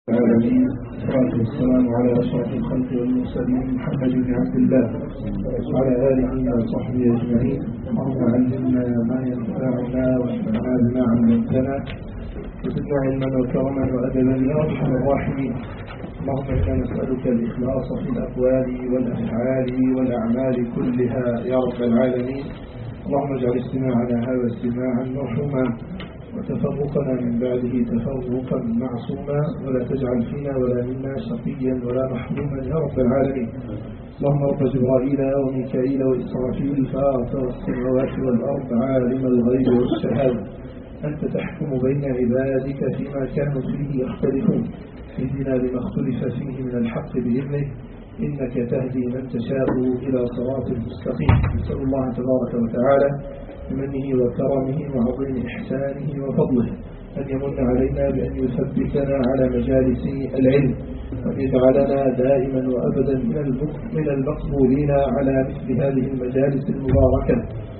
العالمين والصلاة والسلام على أشرف الخلق والمرسلين محمد بن عبد الله وعلى آله وصحبه أجمعين. اللهم علمنا ما ينفعنا وانفعنا بما علمتنا وزدنا علما وكرما وأدبا يا أرحم الراحمين. اللهم إنا نسألك الإخلاص في الأقوال والأفعال والأعمال كلها يا رب العالمين. اللهم اجعل استماعنا هذا استماعا مرحوما وتفرقنا من بعده تفرقا معصوما ولا تجعل فينا ولا منا شقيا ولا محروما يا رب العالمين. اللهم رب جبرائيل وميكائيل وإسرافيل فاطر السماوات والأرض عالم الغيب والشهادة أنت تحكم بين عبادك فيما كانوا فيه يختلفون اهدنا لما اختلف فيه من الحق بإذنك إنك تهدي من تشاء إلى صراط مستقيم. نسأل الله تبارك وتعالى بمنه وكرمه وعظيم إحسانه وفضله أن يمن علينا بأن يثبتنا على مجالس العلم وأن يجعلنا دائما وأبدا من المقبولين على مثل هذه المجالس المباركة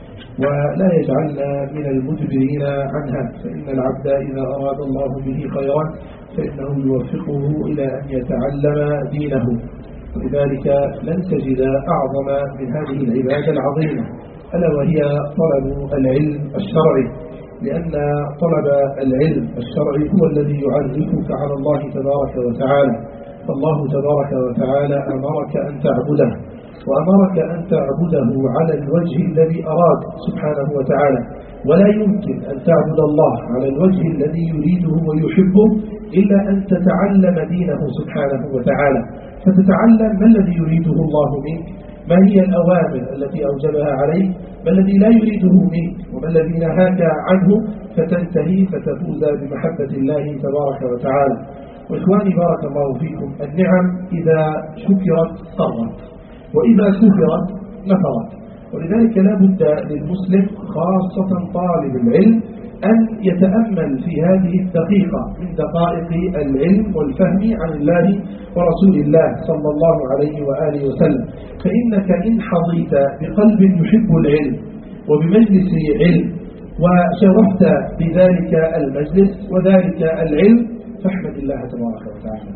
ولا يجعلنا من المدبرين عنها، فإن العبد إذا أراد الله به خيرا فإنه يوفقه إلى أن يتعلم دينه. ولذلك لن تجد أعظم من هذه العبادة العظيمة ألا وهي طلب العلم الشرعي، لأن طلب العلم الشرعي هو الذي يعرفك على الله تبارك وتعالى. فالله تبارك وتعالى أمرك أن تعبده وأمرك أن تعبده على الوجه الذي أراد سبحانه وتعالى، ولا يمكن أن تعبد الله على الوجه الذي يريده ويحبه إلا أن تتعلم دينه سبحانه وتعالى، فتتعلم ما الذي يريده الله منك، ما هي الأوامر التي أوجبها عليك، ما الذي لا يريده منك، وما الذي نهاك عنه، فتنتهي فتفوز بمحبة الله تبارك وتعالى. وإخواني بارك الله فيكم، النعم إذا شكرت صرت وإذا كفرت نفرت، ولذلك لا بد للمسلم خاصة طالب العلم أن يتأمل في هذه الدقيقة من دقائق العلم والفهم عن الله ورسول الله صلى الله عليه وآله وسلم. فإنك إن حظيت بقلب يحب العلم وبمجلس علم وشرفت بذلك المجلس وذلك العلم فاحمد الله تبارك وتعالى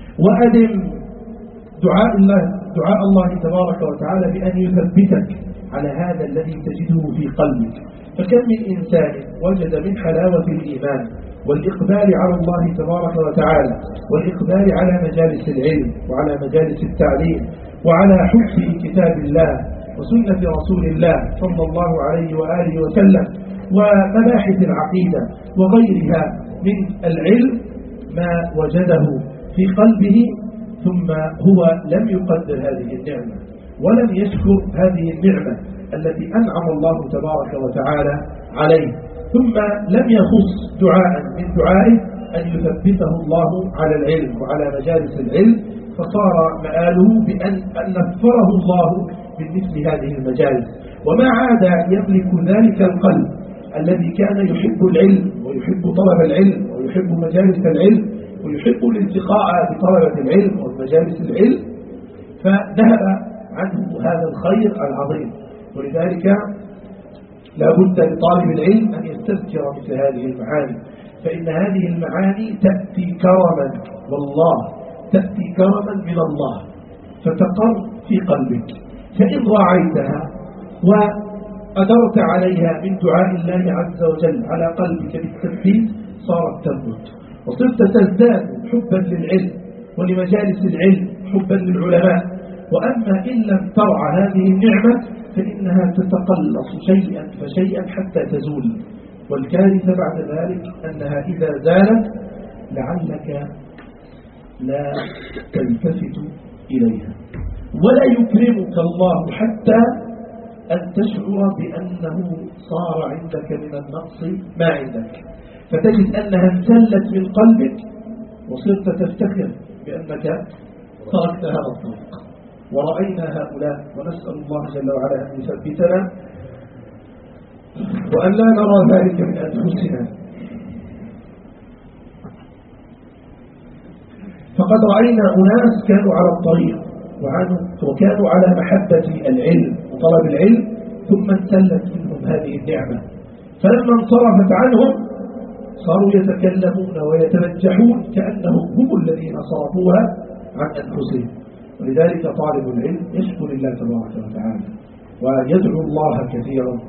وأدم دعاء الله تبارك وتعالى بأن يثبتك على هذا الذي تجده في قلبك. فكم من إنسان وجد من حلاوة الإيمان والإقبال على الله تبارك وتعالى والإقبال على مجالس العلم وعلى مجالس التعليم وعلى حب كتاب الله وسنة رسول الله صلى الله عليه وآله وسلم ومباحث العقيدة وغيرها من العلم ما وجده في قلبه ثم هو لم يقدر هذه النعمة ولم يشكر هذه النعمة التي أنعم الله تبارك وتعالى عليه، ثم لم يخص دعاء من دعائه أن يثبته الله على العلم وعلى مجالس العلم، فصار مآله بأن نفره الله من مثل هذه المجالس، وما عاد يملك ذلك القلب الذي كان يحب العلم ويحب طلب العلم ويحب مجالس العلم ويحب الالتقاء بطلبة العلم ومجالس العلم، فذهب عنه هذا الخير العظيم. ولذلك لا بد لطالب العلم أن يستذكر مثل هذه المعاني، فإن هذه المعاني تأتي كرما والله، تأتي كرما من الله فتقر في قلبك، فإن راعيتها وأدرت عليها من دعاء الله عز وجل على قلبك بالتثبيت صارت تثبت وصرت تزداد حبا للعلم ولمجالس العلم حبا للعلماء. وأما إن لم ترعى هذه النعمة فإنها تتقلص شيئا فشيئا حتى تزول، والكارثة بعد ذلك أنها إذا زالت لعلك لا تلتفت إليها ولا يكرمك الله حتى أن تشعر بأنه صار عندك من النقص ما عندك، فتجد أنها انسلت من قلبك وصرت تفتخر بأنك تركت هذا الطريق. ورأينا هؤلاء ونسأل الله جل وعلا أن يثبتنا وأن لا نرى ذلك من أنفسنا. فقد رأينا أناس كانوا على الطريق وكانوا على محبة العلم وطلب العلم ثم انسلت منهم هذه النعمة، فلما انصرفت عنهم صاروا يتكلمون ويتبجحون كأنهم هم الذين صرفوها عن أنفسهم. ولذلك طالب العلم يشكر الله تبارك وتعالى ويدعو الله كثيرا.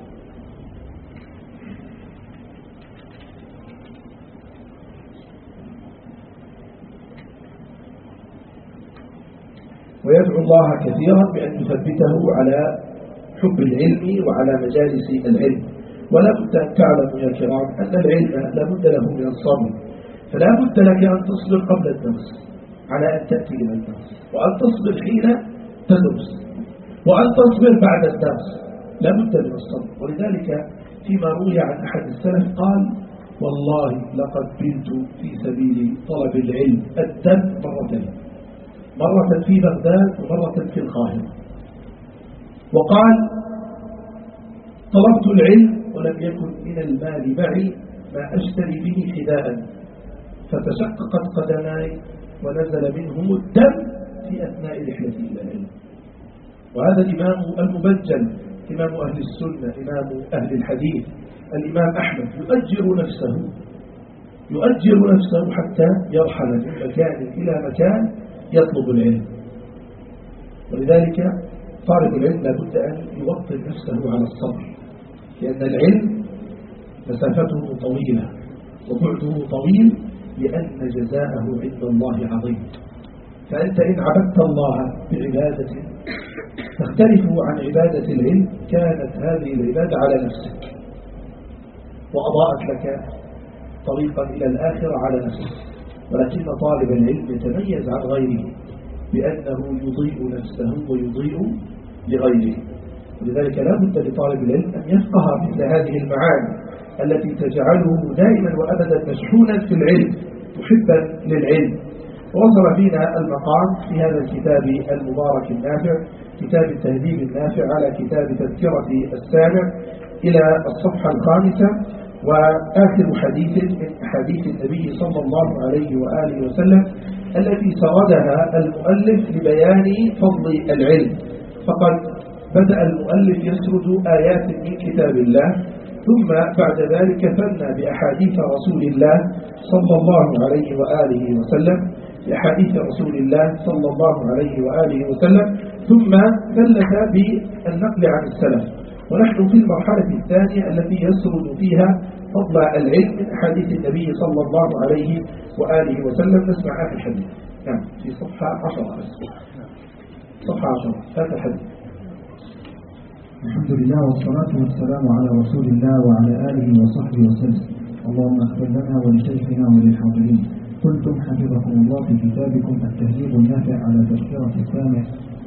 ويدعو الله كثيرا بأن يثبته على حب العلم وعلى مجالس العلم. ولا بد أن تعلموا يا كرام أن العلم لا بد له من الصبر، فلا بد لك أن تصبر قبل الدرس على أن تأتي إلى الدرس، وأن تصبر حين تدرس، وأن تصبر بعد الدرس، لا بد من الصبر. ولذلك فيما روي عن أحد السلف قال: والله لقد بلت في سبيل طلب العلم الدم مرتين، مرة في بغداد ومرة في القاهرة. وقال: طلبت العلم ولم يكن من المال معي ما أشتري به فداء، فتشققت قدماي ونزل منهم الدم في أثناء رحلتي إلى العلم. وهذا الإمام المبجل، إمام أهل السنة، إمام أهل الحديث، الإمام أحمد، يؤجر نفسه حتى يرحل من مكان إلى مكان يطلب العلم. ولذلك طالب العلم لابد أن يوطن نفسه على الصبر، لأن العلم مسافته طويلة وبعده طويل، لأن جزاءه عند الله عظيم. فأنت إن عبدت الله بعبادة تختلف عن عبادة العلم، كانت هذه العبادة على نفسك وأضاءت لك طريقا إلى الآخرة على نفسك. ولكن طالب العلم يتميز عن غيره بأنه يضيء نفسه ويضيء لغيره. ولذلك لا بد لطالب العلم أن يفقه مثل هذه المعاني التي تجعله دائما وأبدا مشحونا في العلم، محبا للعلم. ووصل بنا المقام في هذا الكتاب المبارك النافع، كتاب التهذيب النافع على كتاب تذكرة السامع، إلى الصفحة 5 وآخر حديث من حديث النبي صلى الله عليه وآله وسلم التي سردها المؤلف لبيان فضل العلم. فقد بدأ المؤلف يسرد آيات من كتاب الله، ثم بعد ذلك ثنى بأحاديث رسول الله صلى الله عليه وآله وسلم، بأحاديث رسول الله صلى الله عليه وآله وسلم، ثم ثلث بالنقل عن السلف. ونحن في المرحلة الثانية التي يسرد فيها فضل العلم من أحاديث النبي صلى الله عليه وآله وسلم. نسمع آخر حديث. نعم، في صفحة 10 صفحة 10 هذا الحديث. الحمد لله والصلاة والسلام على رسول الله وعلى آله وصحبه وسلم. اللهم اغفر لنا ولشيخنا وللحاضرين. قلتم حفظكم الله في كتابكم التهذيب النافع على تذكرة السامع: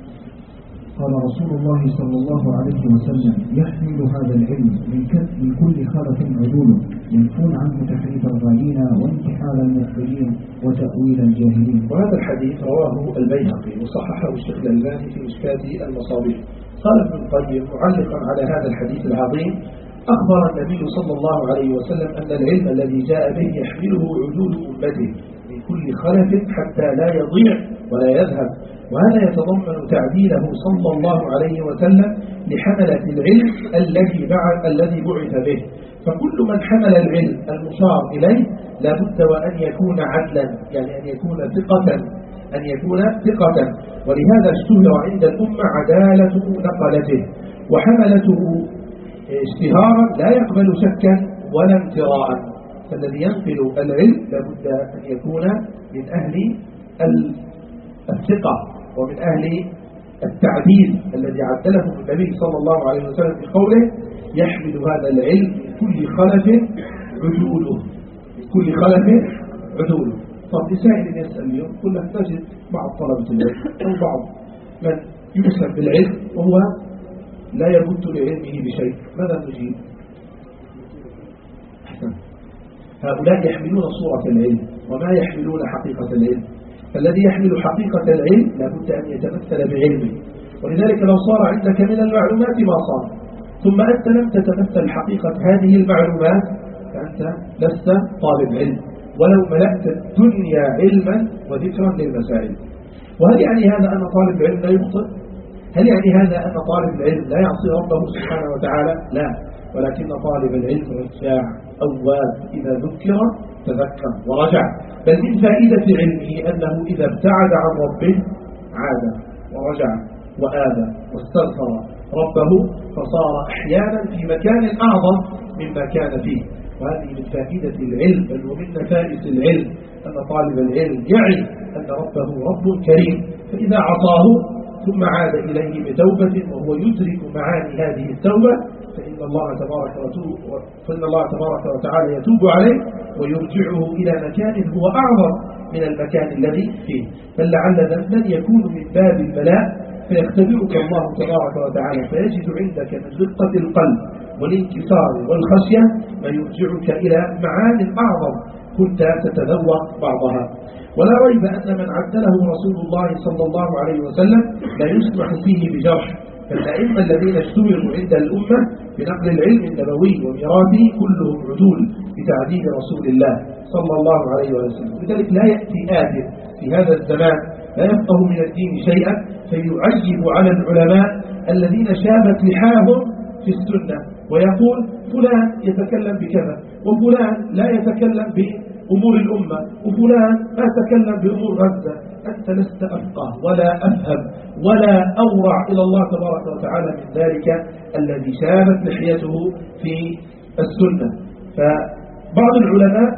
قال رسول الله صلى الله عليه وسلم: يحمل هذا العلم من كل خلف عدول، ينفون عنه تحريف الغالين وانتحال المبطلين وتأويل الجاهلين. وهذا الحديث رواه البيهقي وصححه الشيخ الألباني في مشكاة المصابيح. قال ابن القيم معلقا على هذا الحديث العظيم: أخبر النبي صلى الله عليه وسلم أن العلم الذي جاء به يحمله عدول أمته من كل خلف حتى لا يضيع ولا يذهب. وهذا يتضمن تعديله صلى الله عليه وسلم لحملة العلم الذي بعث به. فكل من حمل العلم المشار إليه لا بد وأن يكون عدلا، يعني أن يكون ثقة. ولهذا اشتهر عند الأمة عدالة نقلته، وحملته اشتهارا لا يقبل شكا ولا امتراء. فالذي ينقل العلم لا بد أن يكون من أهل الثقة ومن أهل التعديل الذي عدله النبي صلى الله عليه وسلم بقوله: يحمل هذا العلم من كل خلف عدوله. طب لسائل يسأل اليوم كلنا نجد بعض طلبة العلم أو بعض من يسأل بالعلم وهو لا يبت لعلمه بشيء، ماذا نجيب؟ هؤلاء يحملون صورة العلم وما يحملون حقيقة العلم. فالذي يحمل حقيقة العلم لابد أن يتمثل بعلمه. ولذلك لو صار عندك من المعلومات ما صار، ثم أنت لم تتمثل حقيقة هذه المعلومات، فأنت لست طالب علم ولو ملأت الدنيا علما وذكرا للمسائل. وهل يعني هذا أن طالب العلم لا يخطئ؟ هل يعني هذا أن طالب العلم لا يعصي ربه سبحانه وتعالى؟ لا، ولكن طالب العلم رجاع أواب، إذا ذكر تذكر ورجع. بل من فائدة علمه أنه إذا ابتعد عن ربه عاد ورجع وآب واستغفر ربه، فصار أحيانا في مكان أعظم مما كان فيه. وهذه من فائدة العلم، بل ومن نفائس العلم أن طالب العلم يعي أن ربه رب كريم، فإذا عصاه ثم عاد إليه بتوبة وهو يدرك معاني هذه التوبة فإن الله تبارك وتعالى يتوب عليه ويرجعه إلى مكان هو أعظم من المكان الذي فيه. بل لعل ذنبا يكون من باب البلاء فيختبرك الله تبارك وتعالى، فيجد عندك من رقة القلب والانكسار والخشية ما يرجعك إلى معان أعظم كنت تتذوق بعضها. ولا ريب أن من عدله رسول الله صلى الله عليه وسلم لا يسمح فيه بجرح، فالأئمة الذين اشتهروا عند الأمة بنقل العلم النبوي وميراثه كلهم عدول بتعديل رسول الله صلى الله عليه وسلم. لذلك لا يأتي آدم في هذا الزمان لا يفقه من الدين شيئا فيعجب على العلماء الذين شابت لحاهم في السنة ويقول فلان يتكلم بكذا وفلان لا يتكلم بأمور الأمة وفلان لا يتكلم بأمور غزة. أنت لست أفقه ولا أفهم ولا أورع إلى الله تبارك وتعالى من ذلك الذي شابت لحيته في السنة. فبعض العلماء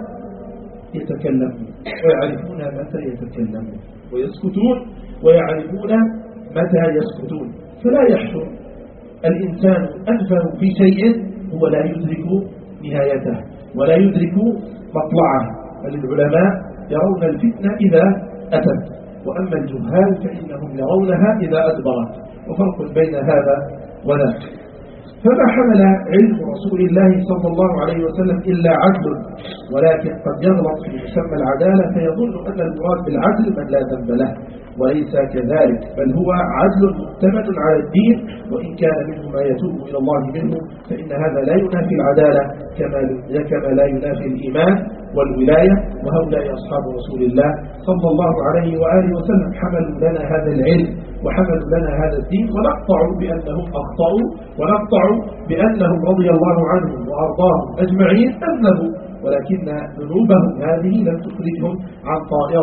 يتكلمون ويعرفون متى يتكلمون ويسكتون ويعرفون متى يسكتون، فلا يحشر الإنسان أنفه في شيء هو لا يدرك نهايته ولا يدرك مطلعه. بل العلماء يرون الفتنة إذا أتت، وأما الجهال فإنهم يرونها إذا أدبرت، وفرق بين هذا وذاك. فما حمل علم رسول الله صلى الله عليه وسلم إلا عدل، ولكن قد يغلط في مسمى العدالة فيظن أن المراد بالعدل من لا ذنب له، وليس كذلك، بل هو عدل مؤتمن على الدين، وإن كان منه ما يتوب إلى الله منه فإن هذا لا ينافي العدالة كما لا ينافي الإيمان والولاية. وهؤلاء أصحاب رسول الله صلى الله عليه وآله وسلم حملوا لنا هذا العلم وحملوا لنا هذا الدين، ونقطع بأنهم أخطأوا ونقطع بأنهم رضي الله عنهم وأرضاهم أجمعين أذنبوا، ولكن ذنوبهم هذه لم تخرجهم عن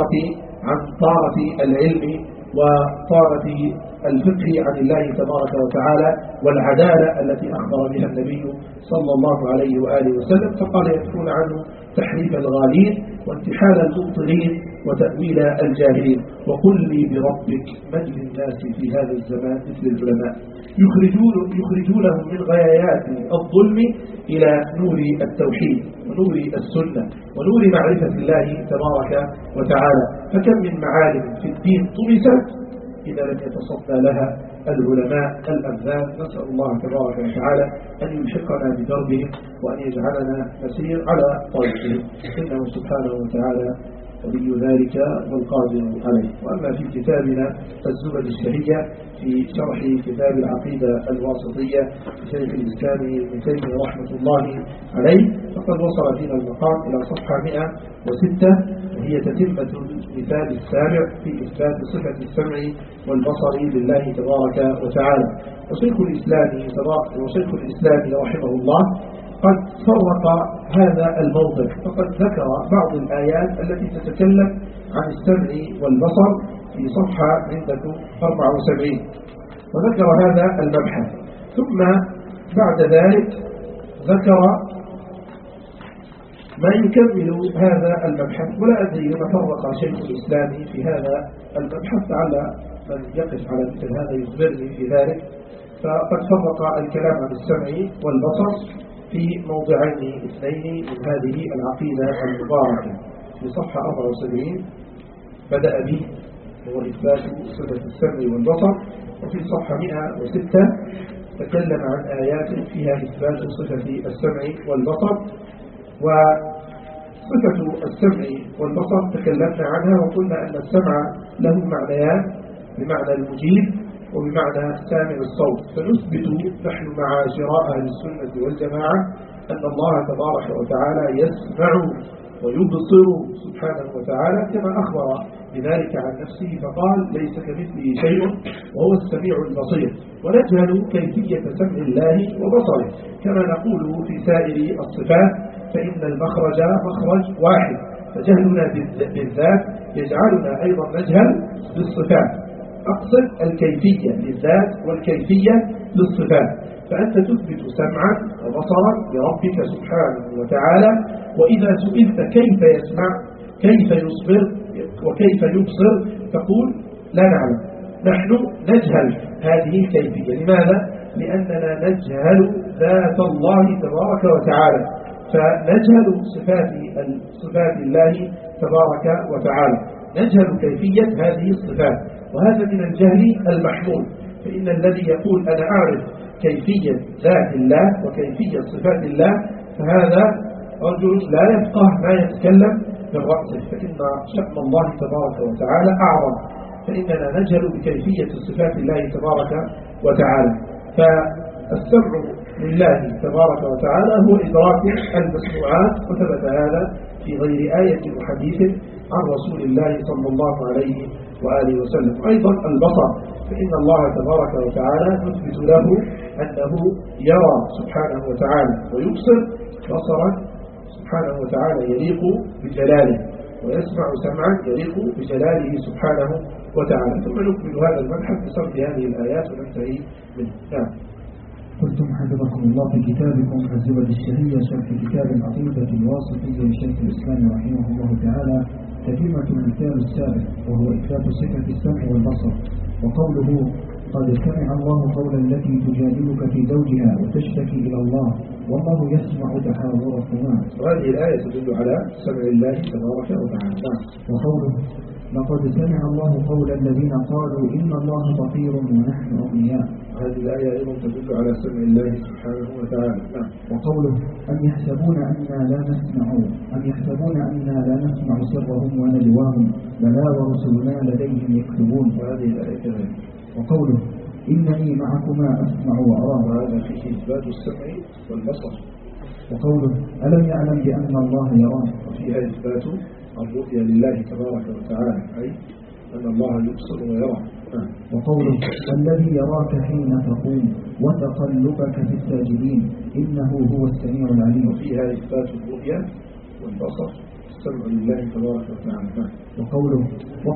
طارة العلم وطارة الفقه عن الله تبارك وتعالى والعدالة التي أخبر بها النبي صلى الله عليه وآله وسلم. فقال يذكرون عنه تحريف الغالين وانتحال المبطلين وتأويل الجاهلين. وقل لي بربك من للناس في هذا الزمان مثل العلماء يخرجونهم من غايات الظلم إلى نور التوحيد ونور السنة ونور معرفة الله تبارك وتعالى. فكم من معالم في الدين طمست إذا لم يتصدى لها العلماء الأبذال. نسأل الله تبارك وتعالى أن يلحقنا بدربهم وأن يجعلنا نسير على طريقهم، إنه سبحانه وتعالى ولي ذلك والقادر عليه. وأما في كتابنا الزبد الشهية في شرح كتاب العقيدة الواسطية لشيخ الإسلام ابن تيمية رحمة الله عليه، فقد وصل فينا المقام إلى صفحة 106، وهي تتمة المثال السابع في إثبات صفة السمع والبصر لله تبارك وتعالى. وشيخ الإسلام رحمه الله قد فرق هذا الموضع، فقد ذكر بعض الآيات التي تتكلم عن السمع والبصر في صفحة عندكم 74، وذكر هذا المبحث. ثم بعد ذلك ذكر ما يكمل هذا المبحث، ولا أدري لما فرق شيخ الإسلام في هذا المبحث، لعل من يقف على مثل هذا يخبرني في ذلك. فقد فرق الكلام عن السمع والبصر في موضعين اثنين من هذه العقيدة المباركة. في صفحة 74 بدأ به هو إثبات صفة السمع والبصر، وفي صفحة 106 تكلم عن آيات فيها إثبات صفة السمع والبصر. وصفة السمع والبصر تكلمنا عنها وقلنا أن السمع له معنيان، بمعنى المجيب وبمعنى سامع الصوت. فنثبت نحن معاشر أهل السنة والجماعة أن الله تبارك وتعالى يسمع ويبصر سبحانه وتعالى كما أخبر بذلك عن نفسه فقال ليس كمثله شيء وهو السميع البصير. ونجهل كيفية سمع الله وبصره كما نقول في سائر الصفات، فإن المخرج مخرج واحد، فجهلنا بالذات يجعلنا أيضا نجهل بالصفات. أقصد الكيفية للذات والكيفية للصفات. فأنت تثبت سمعا وبصرا لربك سبحانه وتعالى، وإذا سئلت كيف يسمع كيف يصبر وكيف يبصر تقول لا نعلم، نحن نجهل هذه الكيفية. لماذا؟ لأننا نجهل ذات الله تبارك وتعالى، فنجهل صفات الله تبارك وتعالى، نجهل كيفية هذه الصفات، وهذا من الجهل المحمول. فإن الذي يقول أنا أعرف كيفية ذات الله وكيفية صفات الله فهذا رجل لا يفقه ما يتكلم من رأسه، فإن شأن الله تبارك وتعالى أعظم، فإننا نجهل بكيفية صفات الله تبارك وتعالى. فالسمع لله تبارك وتعالى هو إدراك المسموعات، وثبت هذا في غير آية وحديث عن رسول الله صلى الله عليه وآله وسلم. أيضا البصر، فإن الله تبارك وتعالى نثبت له أنه يرى سبحانه وتعالى ويبصر بصرا سبحانه وتعالى يليق بجلاله، ويسمع سمعا يليق بجلاله سبحانه وتعالى. ثم نكمل هذا المبحث بصرف هذه الآيات وننتهي منه. نعم. قلتم حفظكم الله في كتابكم الزبد الشهية شرح كتاب العقيدة الواسطية لشيخ الإسلام رحمه الله تعالى تتمة المثال السابق، وهو إثبات صفة السمع والبصر. وقوله قد سمع الله قول التي تجادلك في زوجها وتشتكي إلى الله والله يسمع تحاوركما. وهذه الآية تدل على سمع الله تبارك وتعالى. وقوله لقد سمع الله قول الذين قالوا إن الله فقير ونحن أغنياء. هذه الآية أيضا تدل على سمع الله سبحانه وتعالى. وقوله أم يحسبون أننا لا نسمع سرهم ونجواهم بلى ورسلنا لديهم يكتبون. وهذه الآية كذلك. وقوله إنني معكما أسمع وأرى. وهذا فيه إثبات السمع والبصر. وقوله ألم يعلم بأن الله يراه. وفيها إثبات الرؤيا لله تبارك وتعالى، أي أن الله يبصر ويرى. وقوله الذي يراك حين تقوم وتقلبك في الساجدين إنه هو السميع العليم. وفيها إثبات الرؤيا والبصر السمع لله تبارك وتعالى. وقوله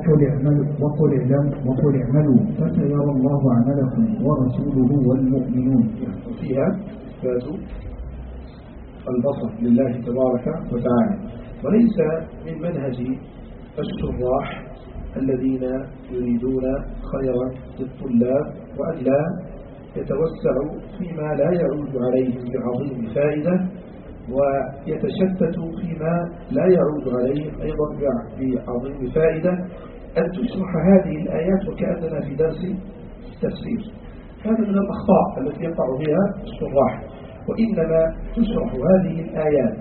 وقل اعملوا فسيرى الله عملكم ورسوله والمؤمنون. وفيها إثبات البصر لله تبارك وتعالى. وليس من منهج الشراح الذين يريدون خيرا للطلاب وأن لا يتوسعوا فيما لا يعود عليهم بعظيم فائدة، ويتشتتوا فيما لا يعود عليهم أيضا بعظيم فائدة، أن تشرح هذه الآيات وكأننا في درس تفسير. هذا من الأخطاء التي يقع بها الشراح، وإنما تشرح هذه الآيات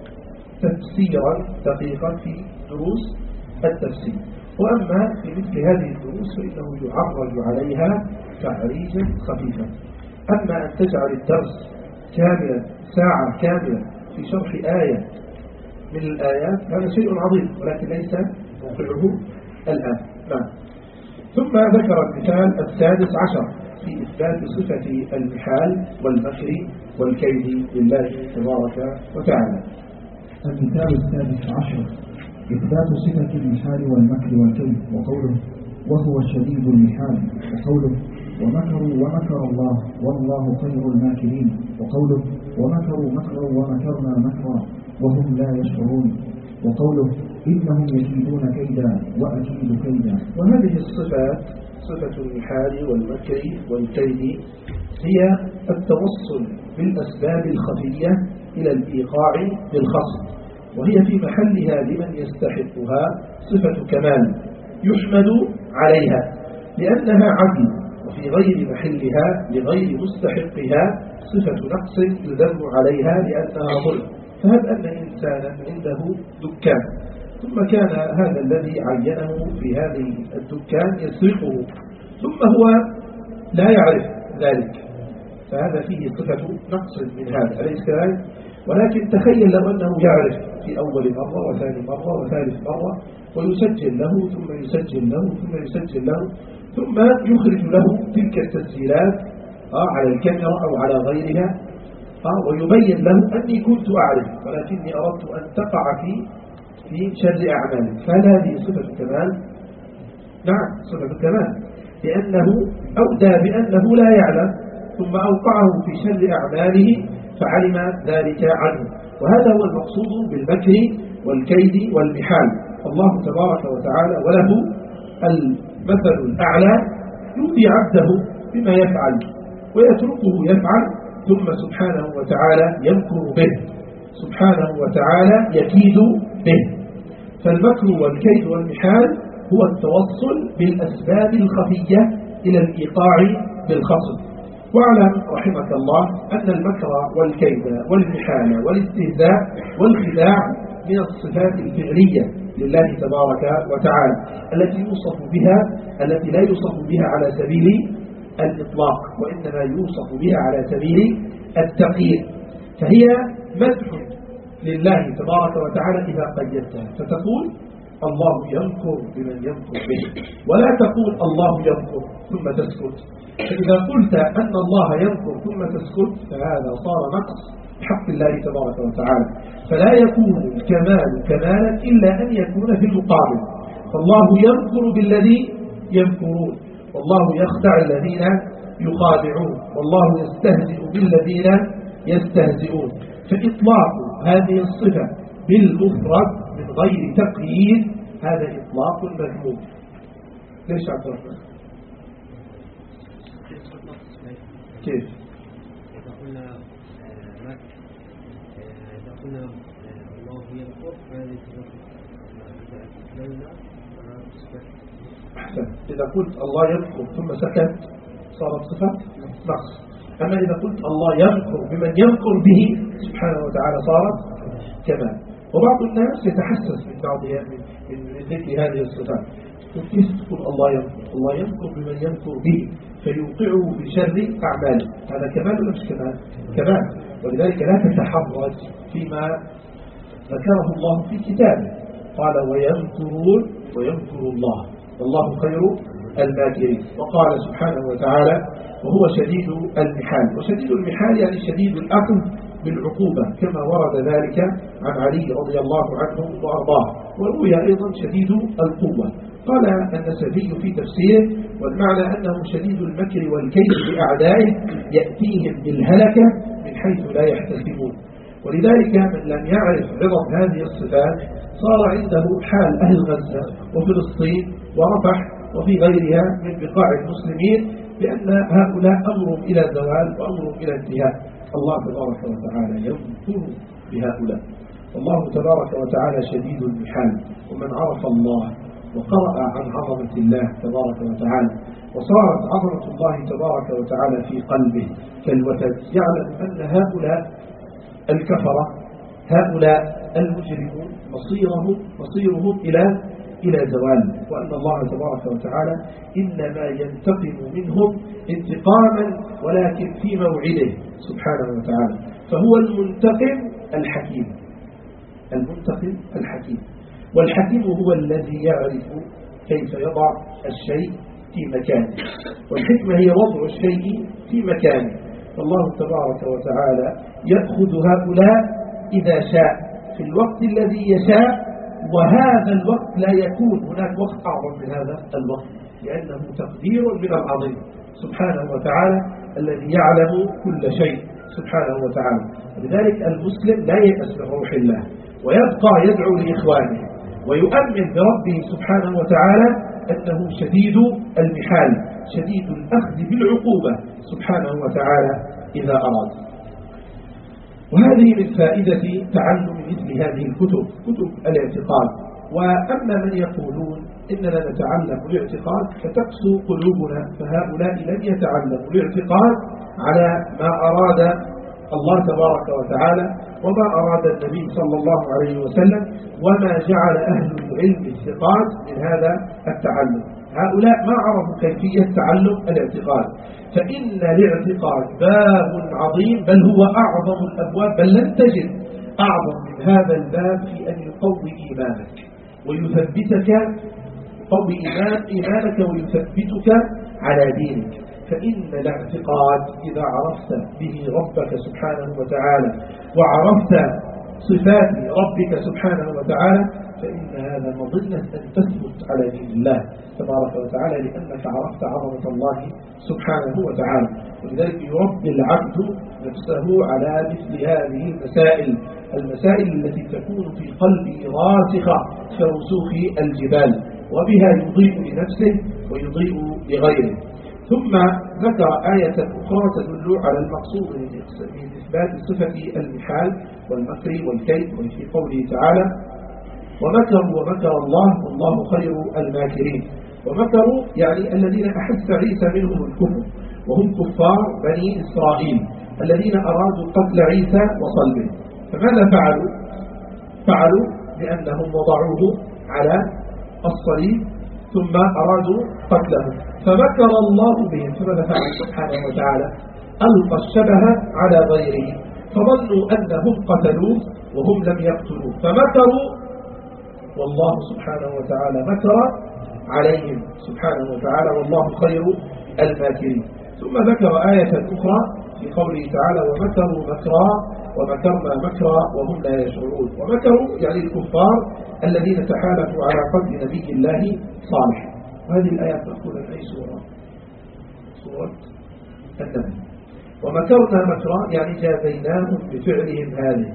تفسيرا دقيقا في دروس التفسير. وأما في مثل هذه الدروس فإنه يعرج عليها تعريجا خفيفا. أما أن تجعل الدرس كاملا ساعة كاملة في شرح آية من الآيات هذا شيء عظيم، ولكن ليس موقعه الآن. نعم. ثم ذكر المثال السادس عشر في إثبات صفة المحال والمكر والكيد لله تبارك وتعالى. المثال السادس عشر إثبات صفة المحال والمكر والكيد. وقوله وهو شديد المحال. وقوله ومكر الله والله خير الماكرين. وقوله ومكروا مكرا ومكرنا مكرا وهم لا يشعرون. وقوله إنهم يكيدون كيدا وأكيد كيدا. وهذه الصفات صفة المحال والمكر والكيد هي التوصل بالأسباب الخفية إلى الإيقاع بالخصم، وهي في محلها لمن يستحقها صفة كمال يحمد عليها لأنها عدل، وفي غير محلها لغير مستحقها صفة نقص يذم عليها لأنها ظلم. فهب أن إنسانا عنده دكان ثم كان هذا الذي عينه في هذه الدكان يسرقه ثم هو لا يعرف ذلك، فهذا فيه صفة نقص من هذا، أليس كذلك؟ ولكن تخيل لو أنه يعرف في أول مرة وثاني مرة وثالث مرة ويسجل له ثم يسجل له ثم يسجل له ثم يخرج له تلك التسجيلات على الكاميرا أو على غيرها ويبين له أني كنت أعرف ولكني أردت أن تقع في شر أعمالك، فهل هذه صفة كمال؟ نعم صفة كمال، لأنه أودى بأنه لا يعلم ثم أوقعه في شر أعماله فعلم ذلك عنه. وهذا هو المقصود بالمكر والكيد والمحال. الله تبارك وتعالى وله المثل الأعلى يؤذي عبده بما يفعل ويتركه يفعل ثم سبحانه وتعالى يمكر به، سبحانه وتعالى يكيد به. فالمكر والكيد والمحال هو التوصل بالأسباب الخفية إلى الإيقاع بالخصم. واعلم رحمك الله أن المكر والكيد والمحال والاستهزاء والخداع من الصفات الفعلية لله تبارك وتعالى التي لا يوصف بها على سبيل الإطلاق وإنما يوصف بها على سبيل التقييد. فهي مدح لله تبارك وتعالى إذا قيدتها فتقول الله يمكر بمن يمكر به، ولا تقول الله يمكر ثم تسكت. فإذا قلت أن الله يمكر ثم تسكت فهذا صار نقص بحق الله تبارك وتعالى، فلا يكون الكمال كمالا إلا أن يكون في المقابل. فالله يمكر بالذي يمكرون، والله يخدع الذين يخادعون، والله يستهزئ بالذين يستهزئون. فإطلاق هذه الصفة بالمفرد من غير تقييد هذا إطلاق مذموم. ليش عبد الرحمن؟ كيف؟ إذا قلنا الله يذكر هذه أحسن. إذا قلت الله يذكر ثم سكت صارت صفة نقص. أما إذا قلت الله يذكر بمن يذكر به سبحانه وتعالى صارت كمال. وبعض الناس يتحسس من بعضها من ذكر هذه الصفات، كيف تقول الله يذكر بمن يذكر به فيوقعه بشر أعماله، هذا كمال ولا مش كمال؟ كمال. ولذلك لا تتحرج فيما ذكره الله في كتابه، قال ويذكرون ويذكر الله والله خير الماكرين. وقال سبحانه وتعالى وهو شديد المحال. وشديد المحال يعني شديد الأخذ بالعقوبة كما ورد ذلك عن علي رضي الله عنه وأرضاه، وروي أيضا شديد القوة. قال النسبي في تفسيره والمعنى أنه شديد المكر والكيد لأعدائه يأتيهم بالهلكة من حيث لا يحتسبون. ولذلك من لم يعرف عظم هذه الصفات صار عنده حال أهل غزة وفلسطين ورفح وفي غيرها من بقاع المسلمين بأن هؤلاء أمرهم إلى زوال وأمرهم إلى انتهاء. الله تبارك وتعالى يمكر بهؤلاء. الله تبارك وتعالى شديد المحال. ومن عرف الله وقرأ عن عظمة الله تبارك وتعالى وصارت عظمة الله تبارك وتعالى في قلبه كالوتد يعلم أن هؤلاء الكفرة هؤلاء المجرمون مصيرهم إلى زوال، وأن الله تبارك وتعالى إنما ينتقم منهم انتقاما ولكن في موعده سبحانه وتعالى. فهو المنتقم الحكيم، المنتقم الحكيم. والحكيم هو الذي يعرف كيف يضع الشيء في مكانه، والحكمة هي وضع الشيء في مكانه. فالله تبارك وتعالى يأخذ هؤلاء إذا شاء في الوقت الذي يشاء، وهذا الوقت لا يكون هناك وقت أعظم من هذا الوقت، لأنه تقدير من العظيم سبحانه وتعالى الذي يعلم كل شيء سبحانه وتعالى. لذلك المسلم لا ييأس من روح الله ويبقى يدعو لإخوانه ويؤمن بربه سبحانه وتعالى أنه شديد المحال شديد الأخذ بالعقوبة سبحانه وتعالى إذا أراد. وهذه من فائدة تعلم مثل هذه الكتب، كتب الاعتقاد. وأما من يقولون إننا نتعلم الاعتقاد فتقسو قلوبنا، فهؤلاء لم يتعلموا الاعتقاد على ما أراد الله تبارك وتعالى، وما أراد النبي صلى الله عليه وسلم وما جعل أهل العلم الثقات من هذا التعلم. هؤلاء ما عرفوا كيفية تعلم الاعتقاد، فإن الاعتقاد باب عظيم، بل هو أعظم الأبواب، بل لن تجد أعظم من هذا الباب في أن يقوي إيمانك ويثبتك، يقوي إيمانك ويثبتك على دينك. فإن الاعتقاد إذا عرفت به ربك سبحانه وتعالى وعرفت صفات ربك سبحانه وتعالى فإن هذا مظنة أن تثبت على دين الله تبارك وتعالى، لأنك عرفت عظمة الله سبحانه وتعالى. ولذلك يربي العبد نفسه على مثل هذه المسائل التي تكون في قلبه راسخة كرسوخ الجبال، وبها يضيء لنفسه ويضيء لغيره. ثم ذكر آية أخرى تدل على المقصود من إثبات صفة المحال والمكر والكيد، وفي قوله تعالى ومكروا ومكر الله والله خير الماكرين. ومكروا يعني الذين أحس عيسى منهم الكفر، وهم كفار بني إسرائيل الذين أرادوا قتل عيسى وصلبه. فماذا فعلوا؟ فعلوا بأنهم وضعوه على الصليب ثم أرادوا قتله، فمكر الله بهم. فماذا فعل سبحانه وتعالى؟ ألقى الشبه على غيره، فظنوا أنهم قتلوه وهم لم يقتلوه، فمكروا والله سبحانه وتعالى مكر عليهم سبحانه وتعالى والله خير الماكرين. ثم ذكر آية أخرى في قوله تعالى ومكروا مكرا ومكرنا مكرا وهم لا يشعرون. ومكروا يعني الكفار الذين تحالفوا على قتل نبي الله صالح. وهذه الآيات تقول أي سورة؟ سورة النمل. ومكرنا مكرا يعني جازيناهم بفعلهم هذه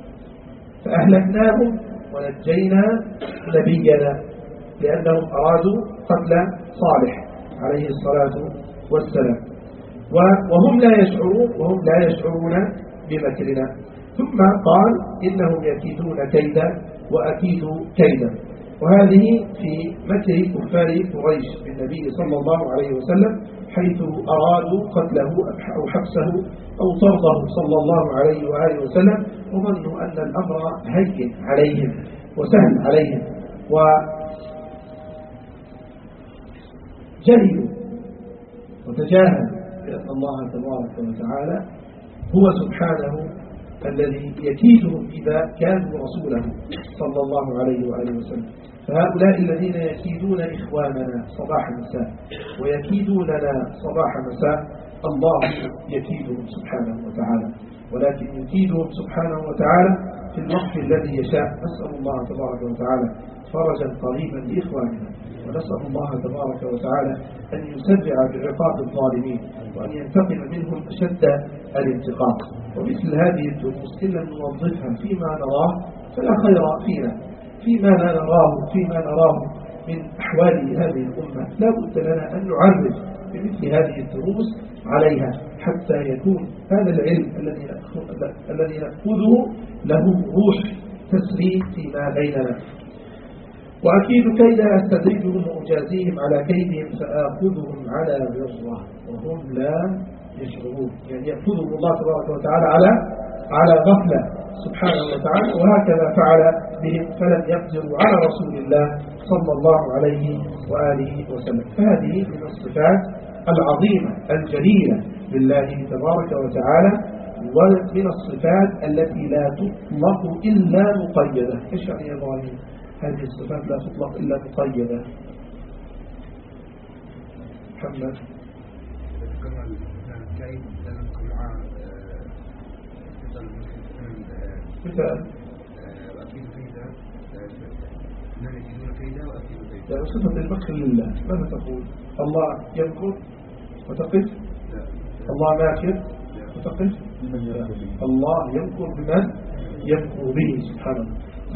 فأهلكناهم ونجينا نبينا لأنهم أرادوا قتل صالح عليه الصلاة والسلام، وهم لا يشعرون بمكرنا. ثم قال إنهم يكيدون كيدا وأكيد كيدا. وهذه في مكر كفار قريش بالنبي صلى الله عليه وسلم، حيث أرادوا قتله أو حبسه أو طرده صلى الله عليه وآله وسلم، وظنوا أن الأمر هين عليهم وسهل عليهم، وجهلوا وتجاهلوا بأن الله تبارك وتعالى هو سبحانه الذي يكيدهم إذا كانوا رسوله صلى الله عليه وآله وسلم. فهؤلاء الذين يكيدون إخواننا صباح مساء ويكيدوننا صباح مساء الله يكيدهم سبحانه وتعالى، ولكن يكيدهم سبحانه وتعالى في الوقت الذي يشاء. نسأل الله تبارك وتعالى فرجا قريبا لإخواننا، ونسأل الله تبارك وتعالى أن يسرع بعقاب الظالمين وأن ينتقم منهم أشد الانتقام. ومثل هذه الدروس إن لم نوظفها فيما نراه فلا خير فينا، فيما نراه من أحوال هذه الأمة لا بد لنا أن نعرف بمثل هذه الدروس عليها، حتى يكون هذا العلم الذي نأخذه له روح تسري فيما بيننا. وأكيد كيدا أستدرجهم وأجازيهم على كيدهم فآخذهم على غرة وهم لا يشعرون. يعني يأخذهم الله تبارك وتعالى على غفلة سبحانه وتعالى، وهكذا فعل بهم فلم يقدروا على رسول الله صلى الله عليه وآله وسلم. فهذه من الصفات العظيمة الجليلة لله تبارك وتعالى، ومن الصفات التي لا تطلق إلا مقيدة. إيش يعني يا إبراهيم؟ هذه الصفات لا تطلق إلا مقيدة. محمد مثال يعني صفة المكر لله، ماذا تقول؟ الله يمكر وتقف؟ الله ماكر وتقف؟ الله يمكر بمن يمكر به سبحانه.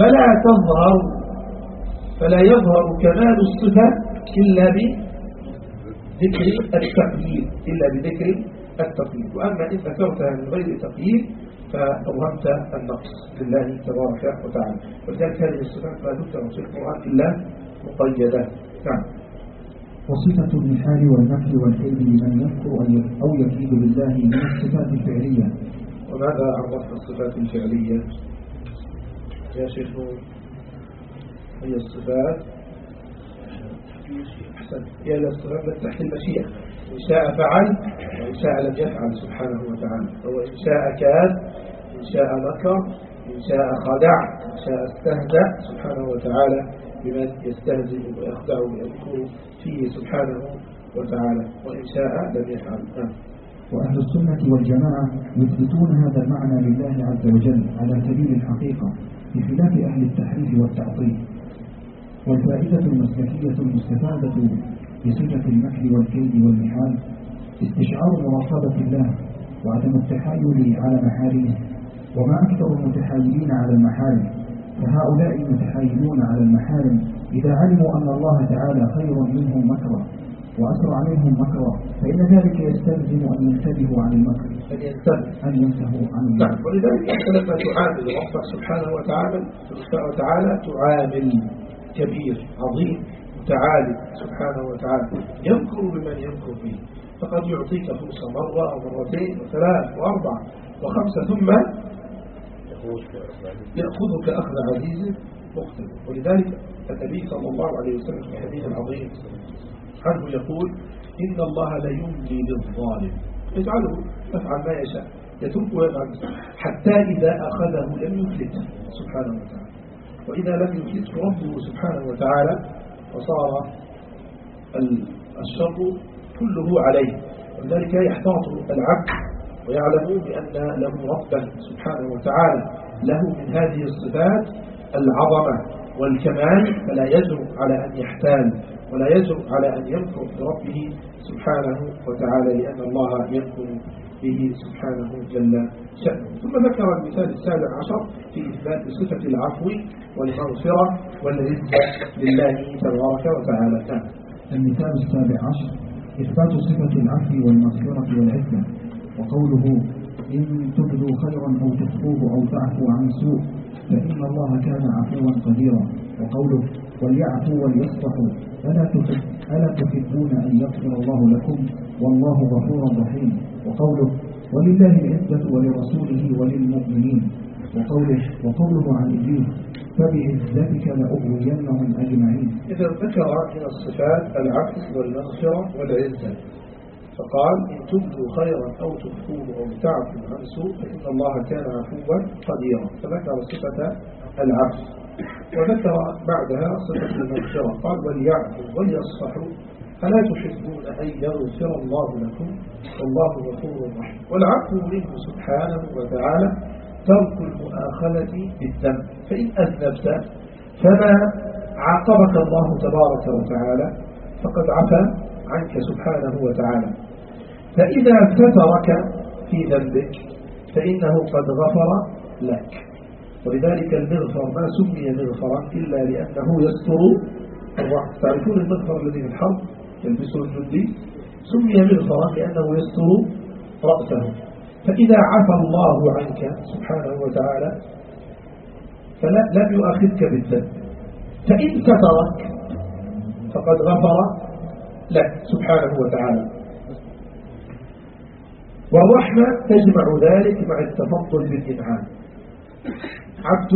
فلا يظهر كمال الصفة إلا بذكر التقييد، وأما إن ذكرتها من غير تقييد فأوهمت النقص لله تبارك وتعالى. ولذلك هذه الصفات لا تذكر في القرآن إلا مقيدة. نعم. وصفة المحال والمكر والكيد لمن يمكر أو يكيد بالله من الصفات الفعلية، وماذا عرفنا الصفات الفعلية يا شيخ نور؟ هي الصفات هي الصفات تحت المشيئة، إن شاء فعل وإن شاء لم يفعل سبحانه وتعالى. هو إن شاء كاد، إن شاء مكر، إن شاء خدع، إن شاء استهزأ سبحانه وتعالى بمن يستهزئ ويخدع ويذكر فيه سبحانه وتعالى، وإن شاء لم يفعل. وأهل السنة والجماعة يثبتون هذا المعنى لله عز وجل على سبيل الحقيقة بخلاف أهل التحريف والتعطيل. والفائدة المسلكية المستفادة بصفة المكر والكيد والمحال استشعار مراقبة الله وعدم التحايل على محارمه. وما أكثر المتحايلين على المحارم، فهؤلاء المتحايلون على المحارم إذا علموا أن الله تعالى خير منهم مكرا وأسرع منهم مكرا فإن ذلك يستلزم أن ينتبهوا عن المكر، أن ينتهوا عن المكر. نعم، ولذلك أنت لما تعامل ربك سبحانه وتعالى تعامل كبير عظيم متعالي سبحانه وتعالى يمكر بمن يمكر به، فقد يعطيك فرصة مرة أو مرتين وثلاث وأربع وخمسة ثم يأخذك أخذ عزيز مقتدر. ولذلك النبي صلى الله عليه وسلم في الحديث العظيم عنه يقول: إن الله لا يملي للظالم يجعله يفعل ما يشاء، يترك ويفعل حتى إذا أخذه لم يفلته سبحانه وتعالى، وإذا لم يفلته ربه سبحانه وتعالى فصار الشر كله عليه. ولذلك يحتاط العبد ويعلم بأن له ربا سبحانه وتعالى له من هذه الصفات العظمة والكمال، فلا يجرؤ على أن يحتال ولا يجرؤ على أن ينكر بربه سبحانه وتعالى، لأن الله ينكر به سبحانه جل شأنه. ثم ذكر المثال السابع عشر في إثبات صفة العفو والمغفرة والرزق لله تبارك وتعالى. المثال السابع عشر إثبات صفة العفو والمغفرة والعزة، وقوله: إن تبدوا خيرا أو تخفوه أو تعفوا عن سوء فإن الله كان عفوا قديرا. وقوله: وليعفوا وليصفحوا ألا تحبون أن يغفر الله لكم والله غفور رحيم. وقوله: ولله العزة ولرسوله وللمؤمنين. وقوله عن إبليس: فبعزتك لأغوينهم أجمعين. إذا ذكر من الصفات العفو والمغفرة والعزة، فقال: إن تبدوا خيرا أو تخفوه أو تعفوا عن سوء فإن الله كان عفوا قديرا. فذكر صفة العفو وذكر بعدها صفة المغفرة، قال: وليعفوا وليصفحوا ألا تحبون أن يغفر الله لكم والله غفور رحيم. والعفو منه سبحانه وتعالى ترك المؤاخذة بالذنب، فإن أذنبت فما عاقبك الله تبارك وتعالى فقد عفا عنك سبحانه وتعالى. فإذا سترك في ذنبك فإنه قد غفر لك. ولذلك المغفر ما سمي مغفرا إلا لأنه يستر الرأس. تعرفون المغفر الذي في الحرب يلبسه الجندي سمي مغفرا لأنه يستر رأسه. فإذا عفى الله عنك سبحانه وتعالى فلم يؤاخذك بالذنب، فإن سترك فقد غفر لك سبحانه وتعالى. والرحمة تجمع ذلك مع التفضل بالإنعام. عبد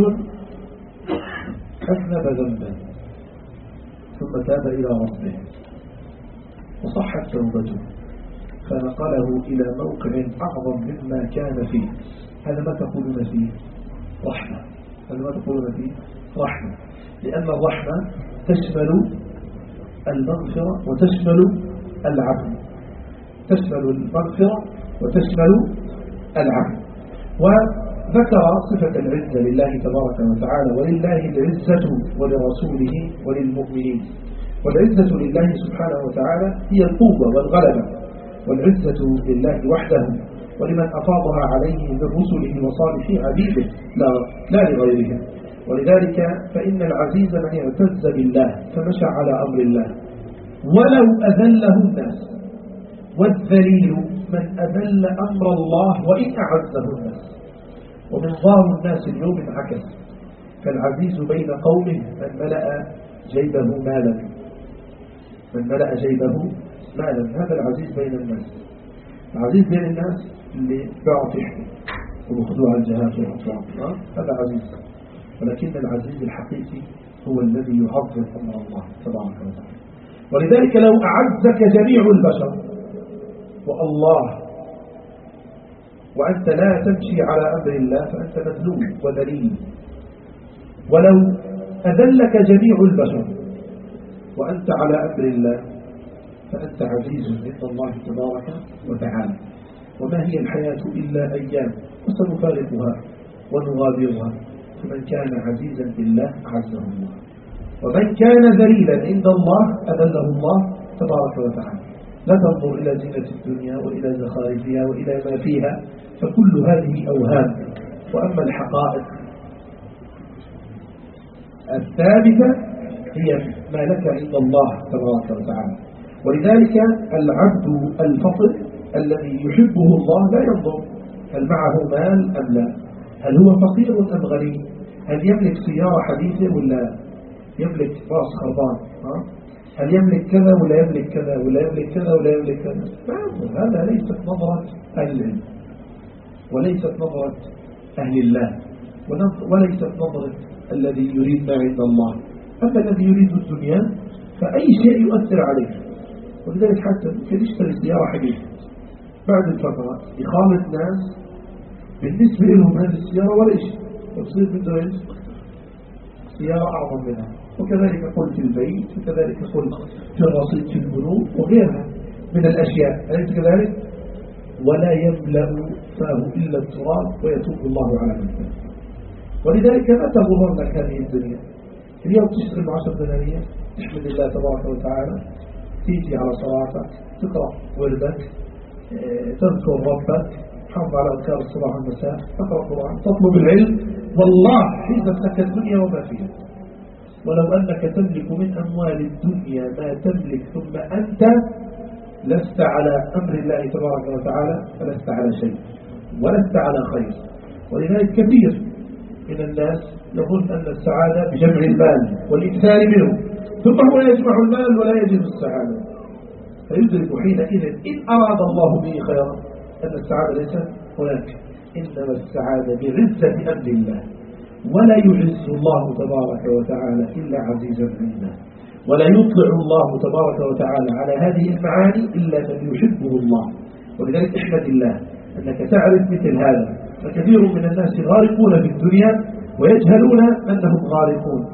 أذنب ذنبا ثم تاب إلى ربه وصحت توبته فنقله إلى موقع أعظم مما كان فيه. هذا ما تقولون فيه؟ رحمة. هذا ما تقولون فيه؟ رحمة. لأن الرحمة تشمل المغفرة وتشمل العفو، تشمل المغفرة وتشمل العفو. وذكر صفة العزة لله تبارك وتعالى: ولله العزة ولرسوله وللمؤمنين. والعزة لله سبحانه وتعالى هي القوة والغلبة، والعزة لله وحده ولمن أفاضها عليه من رسله وصالح عبيده لا لغيرهم. ولذلك فإن العزيز من اعتز بالله فمشى على أمر الله ولو أذله الناس، والذليل من أذل أمر الله وإن أعزه الناس. ومنظار الناس اليوم انعكس، فالعزيز بين قومه من ملأ جيبه مالا، من ملأ جيبه مالا. هذا العزيز بين الناس. العزيز بين الناس اللي بيعرف يحكي، وخذوها الجهات والأطراف. هذا عزيز، ولكن العزيز الحقيقي هو الذي يعظم أمر الله تبارك وتعالى. ولذلك لو أعزك جميع البشر والله وأنت لا تمشي على أمر الله فأنت مذلول وذليل، ولو أذلك جميع البشر وأنت على أمر الله فأنت عزيز عند الله تبارك وتعالى. وما هي الحياة إلا أيام وسنفارقها ونغادرها، فمن كان عزيزا بالله عزه الله، ومن كان ذليلا عند الله أذله الله تبارك وتعالى. لا تنظر إلى زينة الدنيا وإلى زخارفها وإلى ما فيها، فكل هذه أوهام. وأما الحقائق الثابتة هي ما لك عند الله تبارك وتعالى. ولذلك العبد الفطر الذي يحبه الله لا ينظر هل معه مال أم لا، هل هو فقير أم غني، هل يملك سيارة حديثة ولا يملك راس خربان، هل يملك كذا ولا يملك كذا ولا يملك كذا ولا يملك كذا. هذا ليست نظرة أهل العلم، وليست نظرة أهل الله، وليست نظرة الذي يريد ما عند الله. أما الذي يريد الدنيا فأي شيء يؤثر عليه. ولذلك حتى ممكن يشتري سيارة حديثة، بعد الفترة يخالط ناس بالنسبة لهم هذه السيارة ولا شيء، وتصير بده سيارة أعظم منها. وكذلك قلت البيت، وكذلك قلت في الرصيد في البنوك وغيرها من الأشياء، أليس كذلك؟ ولا يملأ فاه إلا التراب ويتوب الله على من تاب. ولذلك لا تغرنك هذه الدنيا. اليوم تشتري ب10 دنانير، تحمد الله تبارك وتعالى، تيجي على صلاتك، تقرأ وردك، تذكر ربك، تحافظ على أذكار الصباح والمساء، تقرأ القرآن، تطلب العلم، والله حيزت لك الدنيا وما فيها. ولو أنك تملك من أموال الدنيا ما تملك ثم أنت لست على أمر الله تبارك وتعالى فلست على شيء ولست على خير. ولذلك كثير من الناس يظن أن السعادة بجمع المال والإكثار منه، ثم هو يجمع المال ولا يجد السعادة، فيدرك حينئذ إن أراد الله به خيرا أن السعادة ليست هناك، إنما السعادة بعزة أمر الله. ولا يعز الله تبارك وتعالى إلا عزيزا عنده، ولا يطلع الله تبارك وتعالى على هذه المعاني إلا من يحبه الله. ولذلك احمد الله أنك تعرف مثل هذا. فكثير من الناس غارقون في الدنيا ويجهلون أنهم غارقون،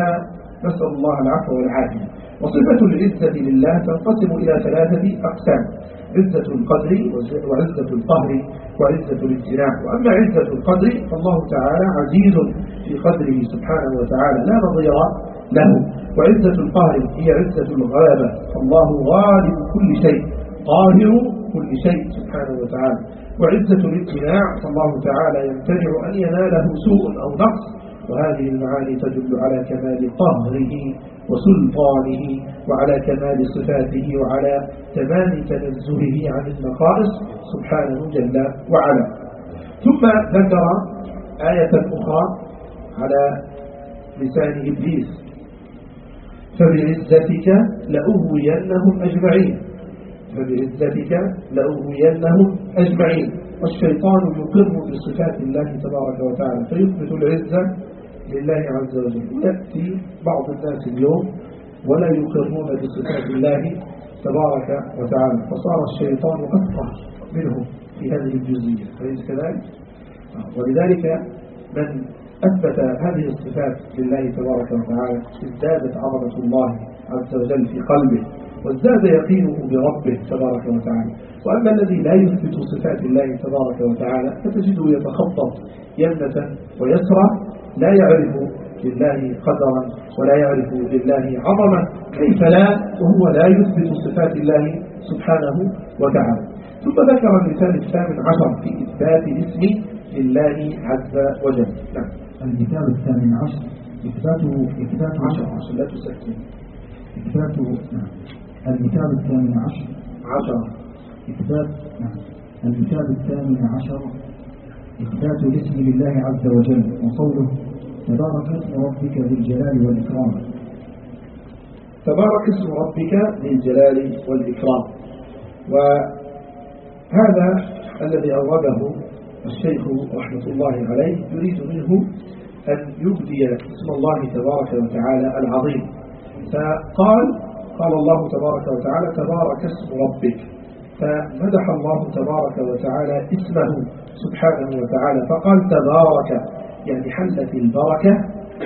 فنسأل الله العفو والعافية. وصفة العزة لله تنقسم إلى 3 أقسام: عزة القدر وعزة القهر وعزة الامتناع. وأما عزة القدر فالله تعالى عزيز في قدره سبحانه وتعالى لا نظير له. وعزة القهر هي عزة الغلبة، فالله غالب كل شيء قاهر كل شيء سبحانه وتعالى. وعزة الامتناع فالله تعالى يمتنع أن يناله سوء أو نقص، وهذه المعاني تدل على كمال قهره وسلطانه وعلى كمال صفاته وعلى تمام تنزهه عن النقائص سبحانه جل وعلا. ثم ذكر آية أخرى على لسان إبليس: فبعزتك لأغوينهم أجمعين، فبعزتك لأغوينهم أجمعين. والشيطان يقر بصفات الله تبارك وتعالى فيثبت العزة لله عز وجل. ويأتي بعض الناس اليوم ولا يقرون بصفات الله تبارك وتعالى، فصار الشيطان أكثر منهم في هذه الجزئية، أليس كذلك؟ ولذلك من أثبت هذه الصفات لله تبارك وتعالى ازدادت عظمة الله عز وجل في قلبه وازداد يقينه بربه تبارك وتعالى. وأما الذي لا يثبت صفات الله تبارك وتعالى فتجده يتخبط يمنة ويسرى، لا يعرف لله قدرا ولا يعرف لله عظمة، كيف لا وهو لا يثبت صفات الله سبحانه وتعالى. ثم ذكر المثال 18 في إثبات الاسم لله عز وجل. نعم. المثال 18 إثبات لا تسكن إثبات المثال 18 إثبات المثال 18 إثبات الاسم لله عز وجل، وقوله: تبارك اسم ربك ذي الجلال والإكرام. تبارك اسم ربك ذي الجلال والإكرام. وهذا الذي أورده الشيخ رحمة الله عليه يريد منه أن يبدي اسم الله تبارك وتعالى العظيم، قال الله تبارك وتعالى تبارك اسم ربك، فمدح الله تبارك وتعالى اسمه سبحانه وتعالى فقال تبارك، يعني حلت البركة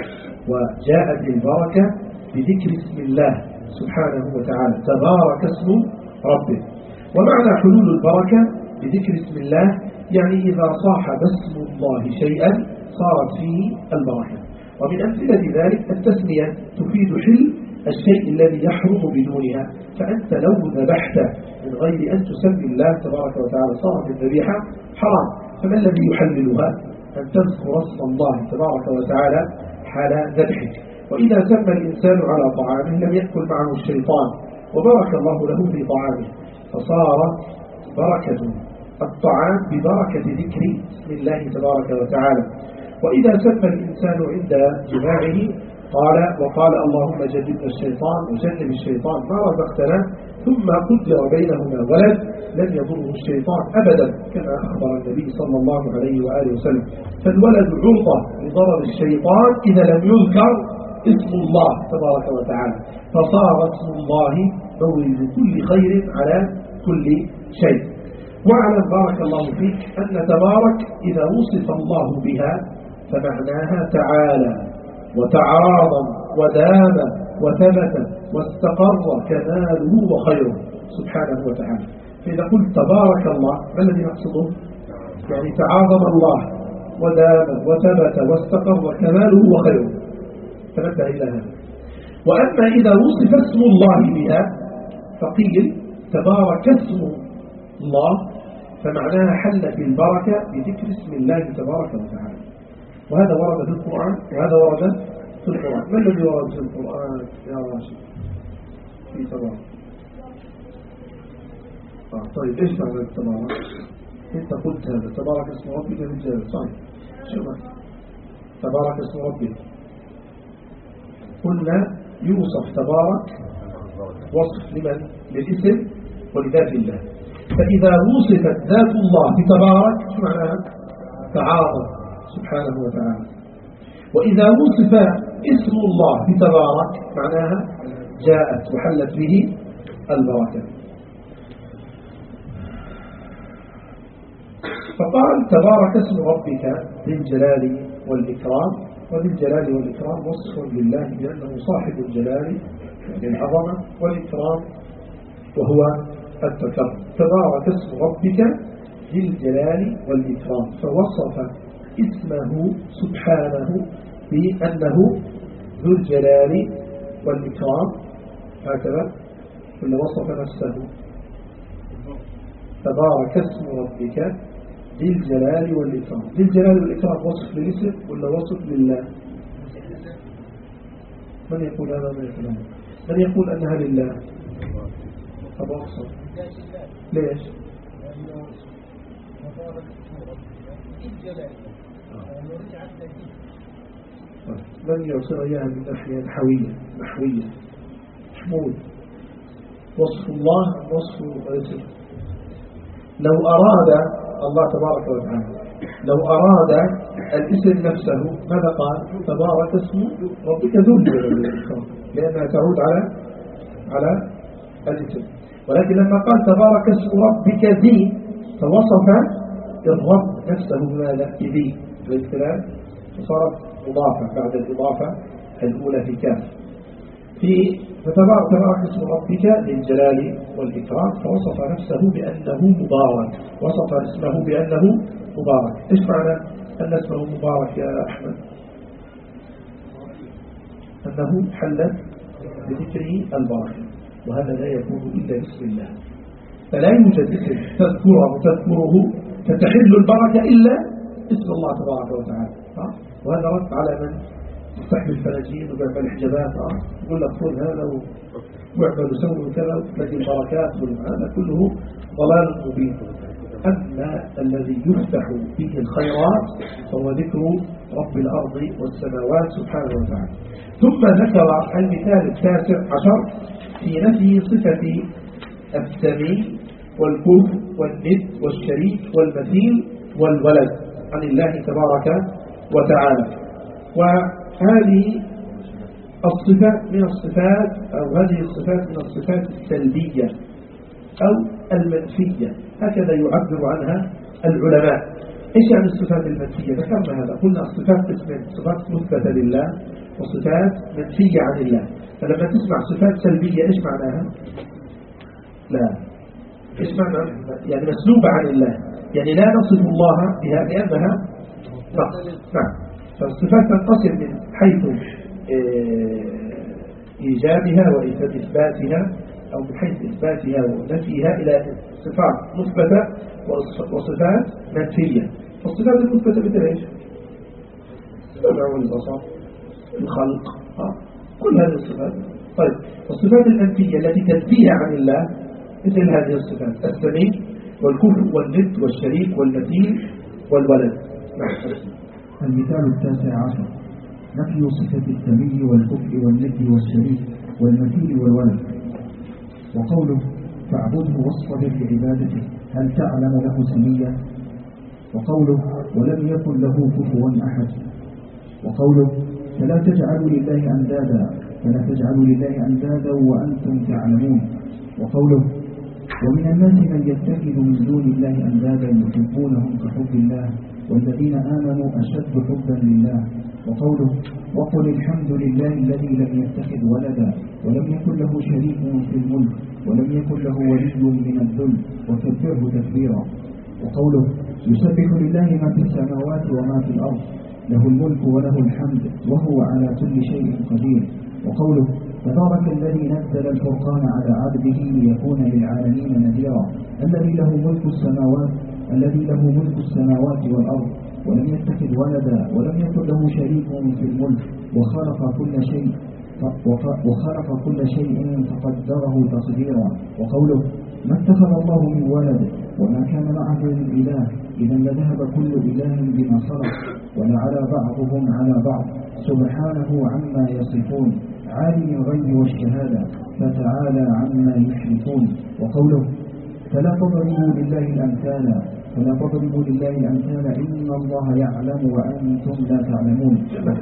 وجاءت البركة بذكر اسم الله سبحانه وتعالى تبارك اسم ربك. ومعنى حلول البركة بذكر اسم الله يعني إذا صاحب اسم الله شيئا صارت فيه البركة. ومن أمثلة ذلك التسمية تفيد حل الشيء الذي يحرم بدونها، فأنت لو ذبحت من غير أن تسمي الله تبارك وتعالى صارت الذبيحة حرام، فما الذي يحللها؟ أن تذكر اسم الله تبارك وتعالى حال ذبحك. وإذا سمى الإنسان على طعامه لم يأكل معه الشيطان وبارك الله له في طعامه، فصار بركة الطعام ببركة ذكر اسم الله تبارك وتعالى. وإذا سمى الإنسان عند جماعه وقال اللهم جنبنا الشيطان وجنب الشيطان ما رزقتنا، ثم قدر بينهما ولد لم يضره الشيطان أبدا كما أخبر النبي صلى الله عليه وآله وسلم. فالولد عرضة لضرر الشيطان إذا لم يذكر اسم الله تبارك وتعالى، فصار اسم الله مورد كل خير على كل شيء. واعلم بارك الله فيك أن تبارك إذا وصف الله بها فمعناها تعالى وتعاظم ودام وثبت واستقر كماله وخيره سبحانه وتعالى. فإذا قلت تبارك الله ما الذي نقصده؟ يعني تعاظم الله ودام وثبت واستقر كماله وخيره، تنبه إلى هذا. وأما إذا وصف اسم الله بها فقيل تبارك اسم الله، فمعناها حلت البركة بذكر اسم الله تبارك وتعالى. وهذا ورد في القرآن وهذا ورد في القرآن. ما الذي ورد في القرآن يا راشد في تبارك؟ طيب إيش معنى التبارك؟ أنت قلت هذا تبارك اسم ربك في الجلال، صحيح. شو معنى تبارك اسم ربك؟ قلنا يوصف تبارك وصف لمن؟ للاسم ولذات الله. فإذا وصفت ذات الله بتبارك شو معناها؟ تعاظم سبحانه وتعالى. وإذا وصف اسم الله بتبارك معناها جاءت وحلت به البركة. فقال تبارك اسم ربك ذي الجلال والإكرام. وذي الجلال والإكرام وصف لله بأنه صاحب الجلال يعني العظمة والإكرام وهو التكرم. تبارك اسم ربك ذي الجلال والإكرام، فوصف اسمه سبحانه بأنه ذو الجلال والإكرام هكذا، ولا وصف نفسه تبارك اسم ربك ذي الجلال والإكرام. ذي الجلال والإكرام وصف للاسم ولا وصف لله؟ من يقول هذا من يقول هذا؟ من يقول أنها لله؟ أبو أقصر ليش؟ من يوصل إياها من ناحية نحوية محمود؟ وصف الله وصف الاسم. لو أراد الله تبارك وتعالى لو أراد الاسم نفسه ماذا قال؟ تبارك اسم ربك ذو الجلال والإكرام، لأنها تعود على الاسم. ولكن لما قال تبارك اسم ربك ذي فوصف الرب نفسه بماذا؟ بذي بالكلام، فصارت مضافة بعد الإضافة الأولى في كاف. فتبارك اسم ربك للجلال والإكرام، فوصف نفسه بأنه مبارك، وصف اسمه بأنه مبارك. إيش معنى أن اسمه مبارك يا أحمد؟ أنه حلت بذكره البركة، وهذا لا يكون إلا باسم الله. فلا يوجد اسم تذكره فتحل البركة إلا اسم الله تبارك وتعالى. وهذا رد على من يستحمل الفلاجين ويعمل حجابات، يقول لك خذ هذا واعمل وسوي كذا وتلاقي البركات، هذا كله ضلال مبين. أما الذي يفتح فيه الخيرات فهو ذكر رب الأرض والسماوات سبحانه وتعالى. ثم ذكر المثال التاسع عشر في نفي صفة السميع والكفء والند والشريك والمثيل والولد عن الله تبارك وتعالى. وهذه الصفات من الصفات، أو هذه الصفات من الصفات السلبية أو المنفية، هكذا يعبر عنها العلماء. إيش يعني الصفات المنفية؟ ذكرنا هذا، قلنا الصفات قسمين: صفات مثبتة لله وصفات منفية عن الله. فلما تسمع صفات سلبية إيش معناها؟ لا، إيش معنى؟ يعني مسلوبة عن الله، يعني لا نصف الله بها لأنها نقص. نعم. فالصفات تنقسم من حيث إيجابها وإثباتها، أو من حيث إثباتها ونفيها، إلى صفات مثبتة وصفات منفية. فالصفات المثبتة مثل إيش؟ السمع والبصر، الخلق، كل هذه الصفات. طيب، الصفات المنفية التي تنفيها عن الله مثل هذه الصفات: السميع والكفر والند والشريك والمثيل والولد. نعم. المثال 19: نفي صفة السميع والكفر والند والشريك والمثيل والولد. وقوله: فاعبده واصطبر لعبادته، هل تعلم له سميا؟ وقوله: ولم يكن له كفوا أحد. وقوله: فلا تجعلوا لله أندادا وأنتم تعلمون. وقوله: ومن الناس من يتخذ من دون الله أندادا يحبونهم كحب الله والذين آمنوا أشد حبا لله. وقوله: وقل الحمد لله الذي لم يتخذ ولدا ولم يكن له شريك في الملك ولم يكن له ولي من الذل وكبره تكبيرا. وقوله: يسبح لله ما في السماوات وما في الأرض، له الملك وله الحمد وهو على كل شيء قدير. وقوله: تبارك الذي نزل الفرقان على عبده ليكون للعالمين نذيرا، الذي له ملك السماوات والأرض ولم يتخذ ولدا ولم يكن له شريك في الملك وخلق كل شيء فقدره تقديرا. وقوله: ما اتخذ الله من ولد وما كان معه من إله، إذا لذهب كل إله بما خلق ولعلى بعضهم على بعض، سبحانه عما يصفون، عالم الغيب والشهادة، فتعالى عما يشركون. وقوله: فلا تضربوا لله الأمثال إن الله يعلم وأنتم لا تعلمون. ما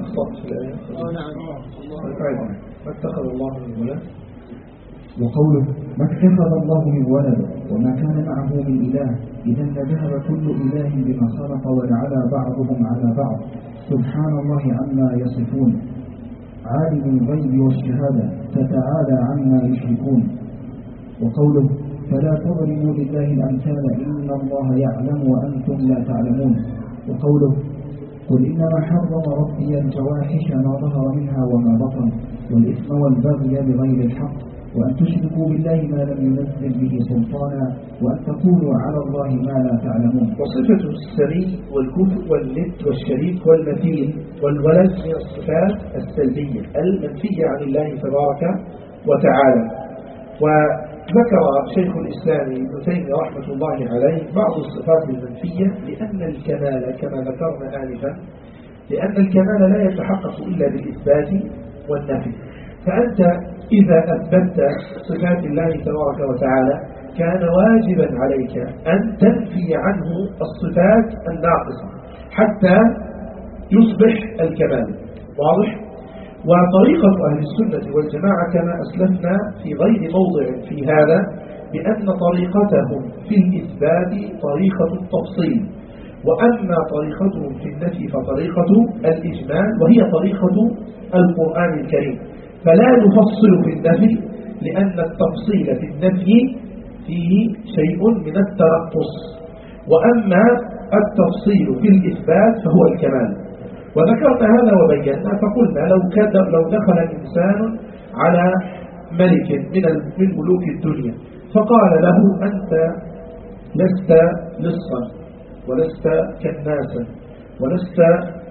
اتخذ الله من ولد. وقوله: ما اتخذ الله من ولد وما كان معه من إله، إذا لذهب كل إله بما خلق ولعلى بعضهم على بعض، سبحان الله عما يصفون، عالم الغيب والشهادة، فتعالى عما يشركون. وقوله: فلا تضربوا لله الأمثال إن الله يعلم وأنتم لا تعلمون. وقوله: قل إنما حرم ربي الفواحش ما ظهر منها وما بطن والإثم والبغي بغير الحق وأن تشركوا بالله ما لم ينزل به سلطانا وأن تقولوا على الله ما لا تعلمون. وصفة السميع والكفر والند والشريك والمثيل والولد من الصفات السلبية المنفية عن الله تبارك وتعالى. وذكر شيخ الإسلام ابن تيمية رحمة الله عليه بعض الصفات المنفية لأن الكمال كما ذكرنا آنفا، لأن الكمال لا يتحقق إلا بالإثبات والنفي. فأنت إذا أثبتت صفات الله تبارك وتعالى كان واجبا عليك أن تنفي عنه الصفات الناقصة حتى يصبح الكمال. واضح؟ وطريقة أهل السنة والجماعة كما أسلفنا في غير موضع في هذا بأن طريقتهم في الإثبات طريقة التفصيل، وأما طريقتهم في النفي فطريقة الإجمال، وهي طريقة القرآن الكريم. فلا نفصل في النفي لأن التفصيل في النفي فيه شيء من الترقص، وأما التفصيل في الإثبات فهو الكمال. وذكرنا هذا وبينا فقلنا لو دخل إنسان على ملك من ملوك الدنيا فقال له: أنت لست لصا ولست كناسا ولست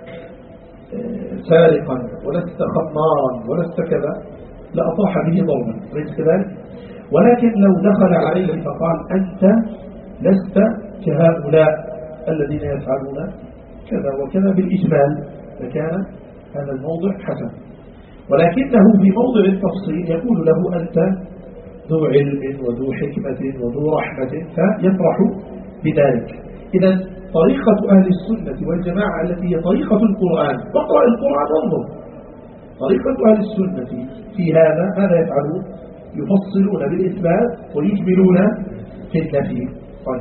سارقا ولست خمارا ولست كذا، لأطاح به ضربا، ليس كذلك؟ ولكن لو دخل عليه فقال: أنت لست كهؤلاء الذين يفعلون كذا وكذا بالإجمال، فكان هذا الموضع حسن. ولكنه في موضع التفصيل يقول له: أنت ذو علم وذو حكمة وذو رحمة، فيفرح بذلك. إذا طريقة أهل السنة والجماعة التي هي طريقة القرآن، واقرأ القرآن وانظر، طريقة أهل السنة في هذا ماذا يفعلون؟ يفصلون بالإثبات ويجملون في النفي. طيب،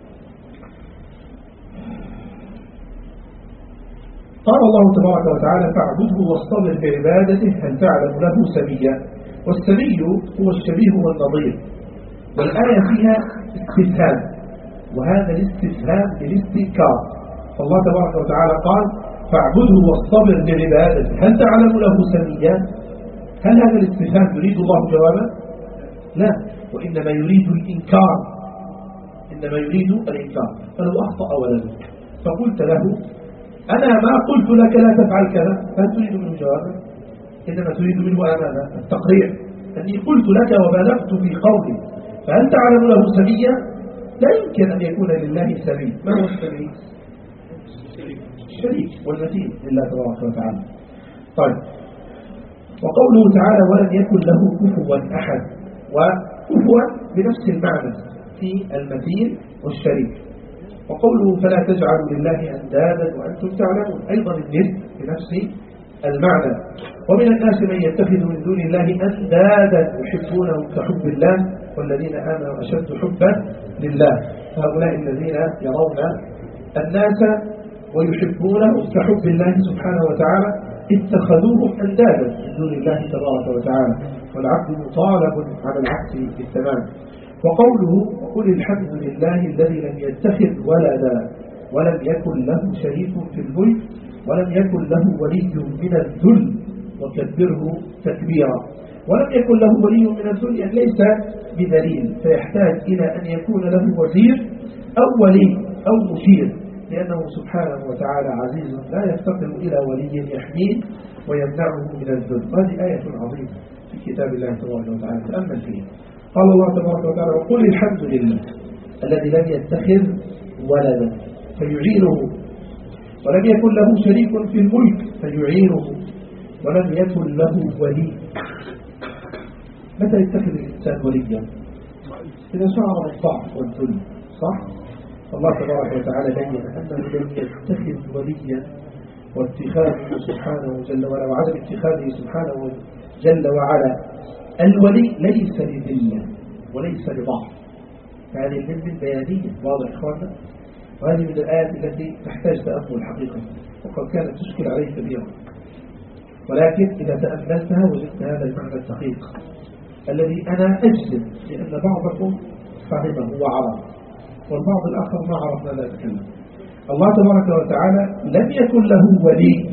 قال الله تبارك وتعالى فاعبده واصطبر بعبادته هل تعلم له سميا. والسمي هو الشبيه والنظير، والآية فيها استفهام، وهذا الاستفهام للاستنكار. فالله تبارك وتعالى قال فاعبده واصطبر بعبادته هل تعلم له سميا. هل هذا الاستفهام يريد الله جوابا؟ لا، وإنما يريد الإنكار، إنما يريد الإنكار. فلو أخطأ ولدك فقلت له أنا ما قلت لك لا تفعل كذا، هل تريد منه جوابا؟ إنما تريد منه أمانة التقريع، أني قلت لك وبالغت في قولي فهل تعلم له سميا. لا يمكن أن يكون لله سمي. ما هو السمي؟ الشريك والمثيل لله تبارك وتعالى. طيب، وقوله تعالى ولم يكن له كفوا أحد، وكفوا بنفس المعنى في المثيل والشريك. وقوله فلا تجعلوا لله أندادا وأنتم تعلمون، أيضا الند بنفس المعنى. ومن الناس من يتخذ من دون الله أندادا يحبونهم كحب الله والذين آمنوا أشد حبا لله. هؤلاء الذين يرون الناس ويحبونهم كحب الله سبحانه وتعالى اتخذوهم أندادا من دون الله تبارك وتعالى، والعبد مطالب على العكس بالتمام. وقوله وقل الحمد لله الذي لم يتخذ ولدا ولم يكن له شريك في الملك ولم يكن له ولي من الذل وكبره تكبيرا. ولم يكن له ولي من الذل يعني ليس بدليل، فيحتاج إلى أن يكون له وزير أو ولي أو مشير، لأنه سبحانه وتعالى عزيز لا يفتقر إلى ولي يحميه ويمنعه من الذل. هذه آية عظيمة في كتاب الله تبارك وتعالى، تأمل فيها. قال الله تبارك وتعالى وقل الحمد لله الذي لم يتخذ ولدا فيعينه ولم يكن له شريك في الملك فيعينه ولم يكن له ولي. متى يتخذ الإنسان وليا؟ إذا شعر الضعف والذل، صح؟ الله تبارك وتعالى بين أنه لم يتخذ وليا، واتخاذه سبحانه جل وعلا وعدم اتخاذه سبحانه جل وعلا الولي ليس لذلة وليس لضعف. هذه الذلة البيانية، واضح إخواننا؟ وهذه من الآيات التي تحتاج تأمل حقيقة، وقد كانت تشكل عليه كثيرا، ولكن إذا تأملتها وجدت هذا المعنى الدقيق الذي أنا أجزم لأن بعضكم فهمه وعرف والبعض الآخر ما عرف ماذا يتكلم. الله تبارك وتعالى لم يكن له ولي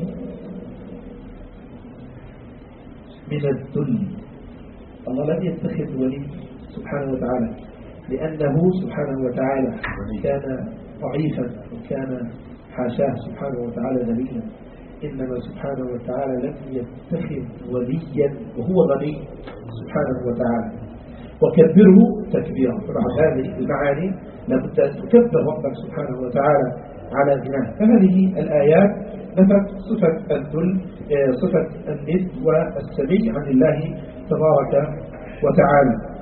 من الذل. الله لم يتخذ ولي سبحانه وتعالى لأنه سبحانه وتعالى كان ضعيفا وكان حاشاه سبحانه وتعالى ذليلا، إنما سبحانه وتعالى لم يتخذ وليا وهو غني سبحانه وتعالى. وكبره تكبيرا. طبعا هذه المعاني لابد أن تكبر ربك سبحانه وتعالى على غناه. فهذه الآيات نفت صفة الذل، صفة الند والسمي عن الله تبارك وتعالى.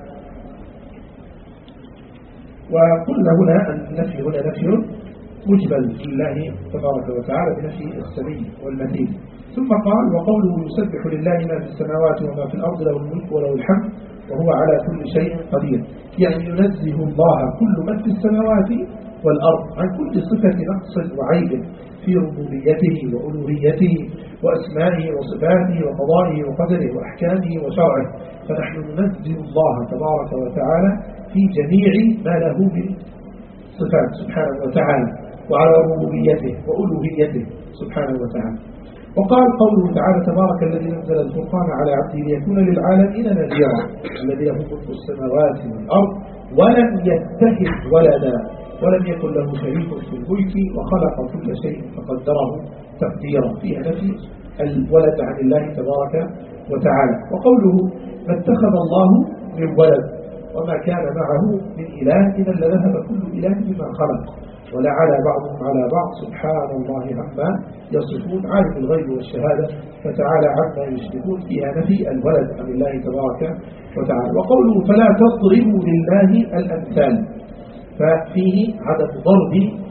وقلنا هنا أن النفي هنا نفي مجمل لله تبارك وتعالى بنفي السمي والمثيل. ثم قال وقوله يسبح لله ما في السماوات وما في الأرض له الملك وله الحمد وهو على كل شيء قدير. يعني ينزه الله كل من في السماوات والأرض عن كل صفة نقص وعيب في ربوبيته وألوهيته وأسمائه وصفاته وقضائه وقدره وأحكامه وشرعه. فنحن ننزه الله تبارك وتعالى في جميع ما له من صفات سبحانه وتعالى وعلى ربوبيته وألوهيته سبحانه وتعالى. وقال قوله تعالى تبارك الذي نزل الفرقان على عبده ليكون للعالمين نذيرا الذي له ملك السماوات والأرض ولم يتخذ ولدا ولم يكن له شريك في الملك وخلق كل شيء فقدره تقديرا. فيها نفي الولد عن الله تبارك وتعالى. وقوله ما اتخذ الله من ولد وما كان معه من إله إذا لذهب كل إله بما خلق ولعلى بعضهم على بعض سبحان الله عما يصفون عالم الغيب والشهادة فتعالى عما يشركون. فيها نفي الولد عن الله تبارك وتعالى. وقوله فلا تضربوا لله الأمثال، ففيه عدم ضرب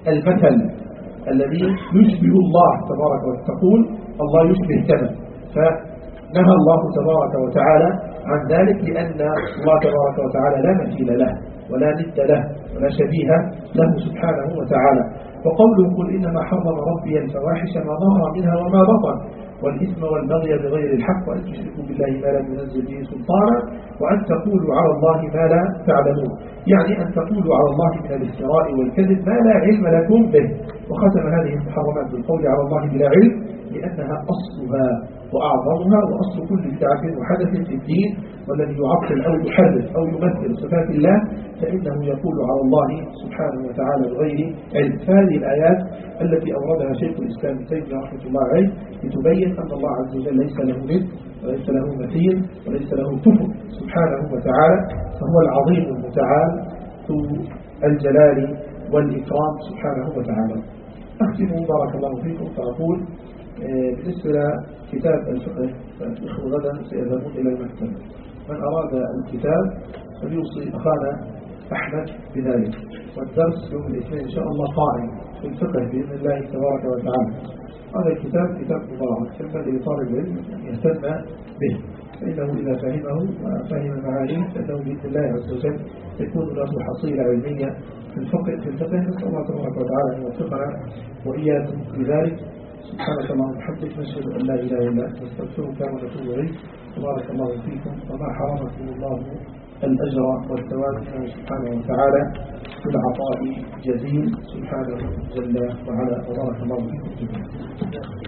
المثل الذي يشبه الله تبارك وتعالى، تقول الله يشبه كذا، فنهى الله تبارك وتعالى عن ذلك لأن الله تبارك وتعالى لا مثيل له ولا ند له ولا شبيه له سبحانه وتعالى. وقوله قل إنما حرم ربي الفواحش ما ظهر منها وما بطن والإثم والبغي بغير الحق وأن تشركوا بالله ما لم ينزل به سلطانا وأن تقولوا على الله ما لا تعلمون، يعني أن تقولوا على الله من الافتراء والكذب ما لا علم لكم به. وختم هذه المحرمات بالقول على الله بلا علم لأنها أصلها وأعظمها وأصل كل بدعة وحدث في الدين، والذي يعطل أو يحرف أو يمثل صفات الله فإنه يقول على الله سبحانه وتعالى بغير علم. هذه الآيات التي أوردها شيخ الإسلام ابن تيمية رحمة الله عليه لتبين أن الله عز وجل ليس له ند وليس له مثيل وليس له كفر سبحانه وتعالى، فهو العظيم المتعال ذو الجلال والإكرام سبحانه وتعالى. أختم بارك الله فيكم فأقول بالنسبة لكتاب الفقه فالإخوة غدا سيذهبون إلى المكتبة، من أراد الكتاب فليوصي أخانا أحمد بذلك، والدرس يوم الاثنين إن شاء الله قائم في الفقه بإذن الله تبارك وتعالى. هذا الكتاب كتاب مبارك ينبغي لطالب العلم أن يهتم به، فإنه إذا فهمه وفهم معانيه فإنه بإذن الله عز وجل تكون له حصيلة علمية في الفقه. نسأل الله تبارك وتعالى أن يوفقنا وإياكم لذلك. سبحانك اللهم وبحمدك نشهد أن لا إله إلا أنت نستغفرك ونتوب إليك. بارك الله فيكم وما حرمكم الله الأجر والثواب منه سبحانه وتعالى في العطاء جزيل سبحانه جل وعلا. وبارك الله فيكم جميعا.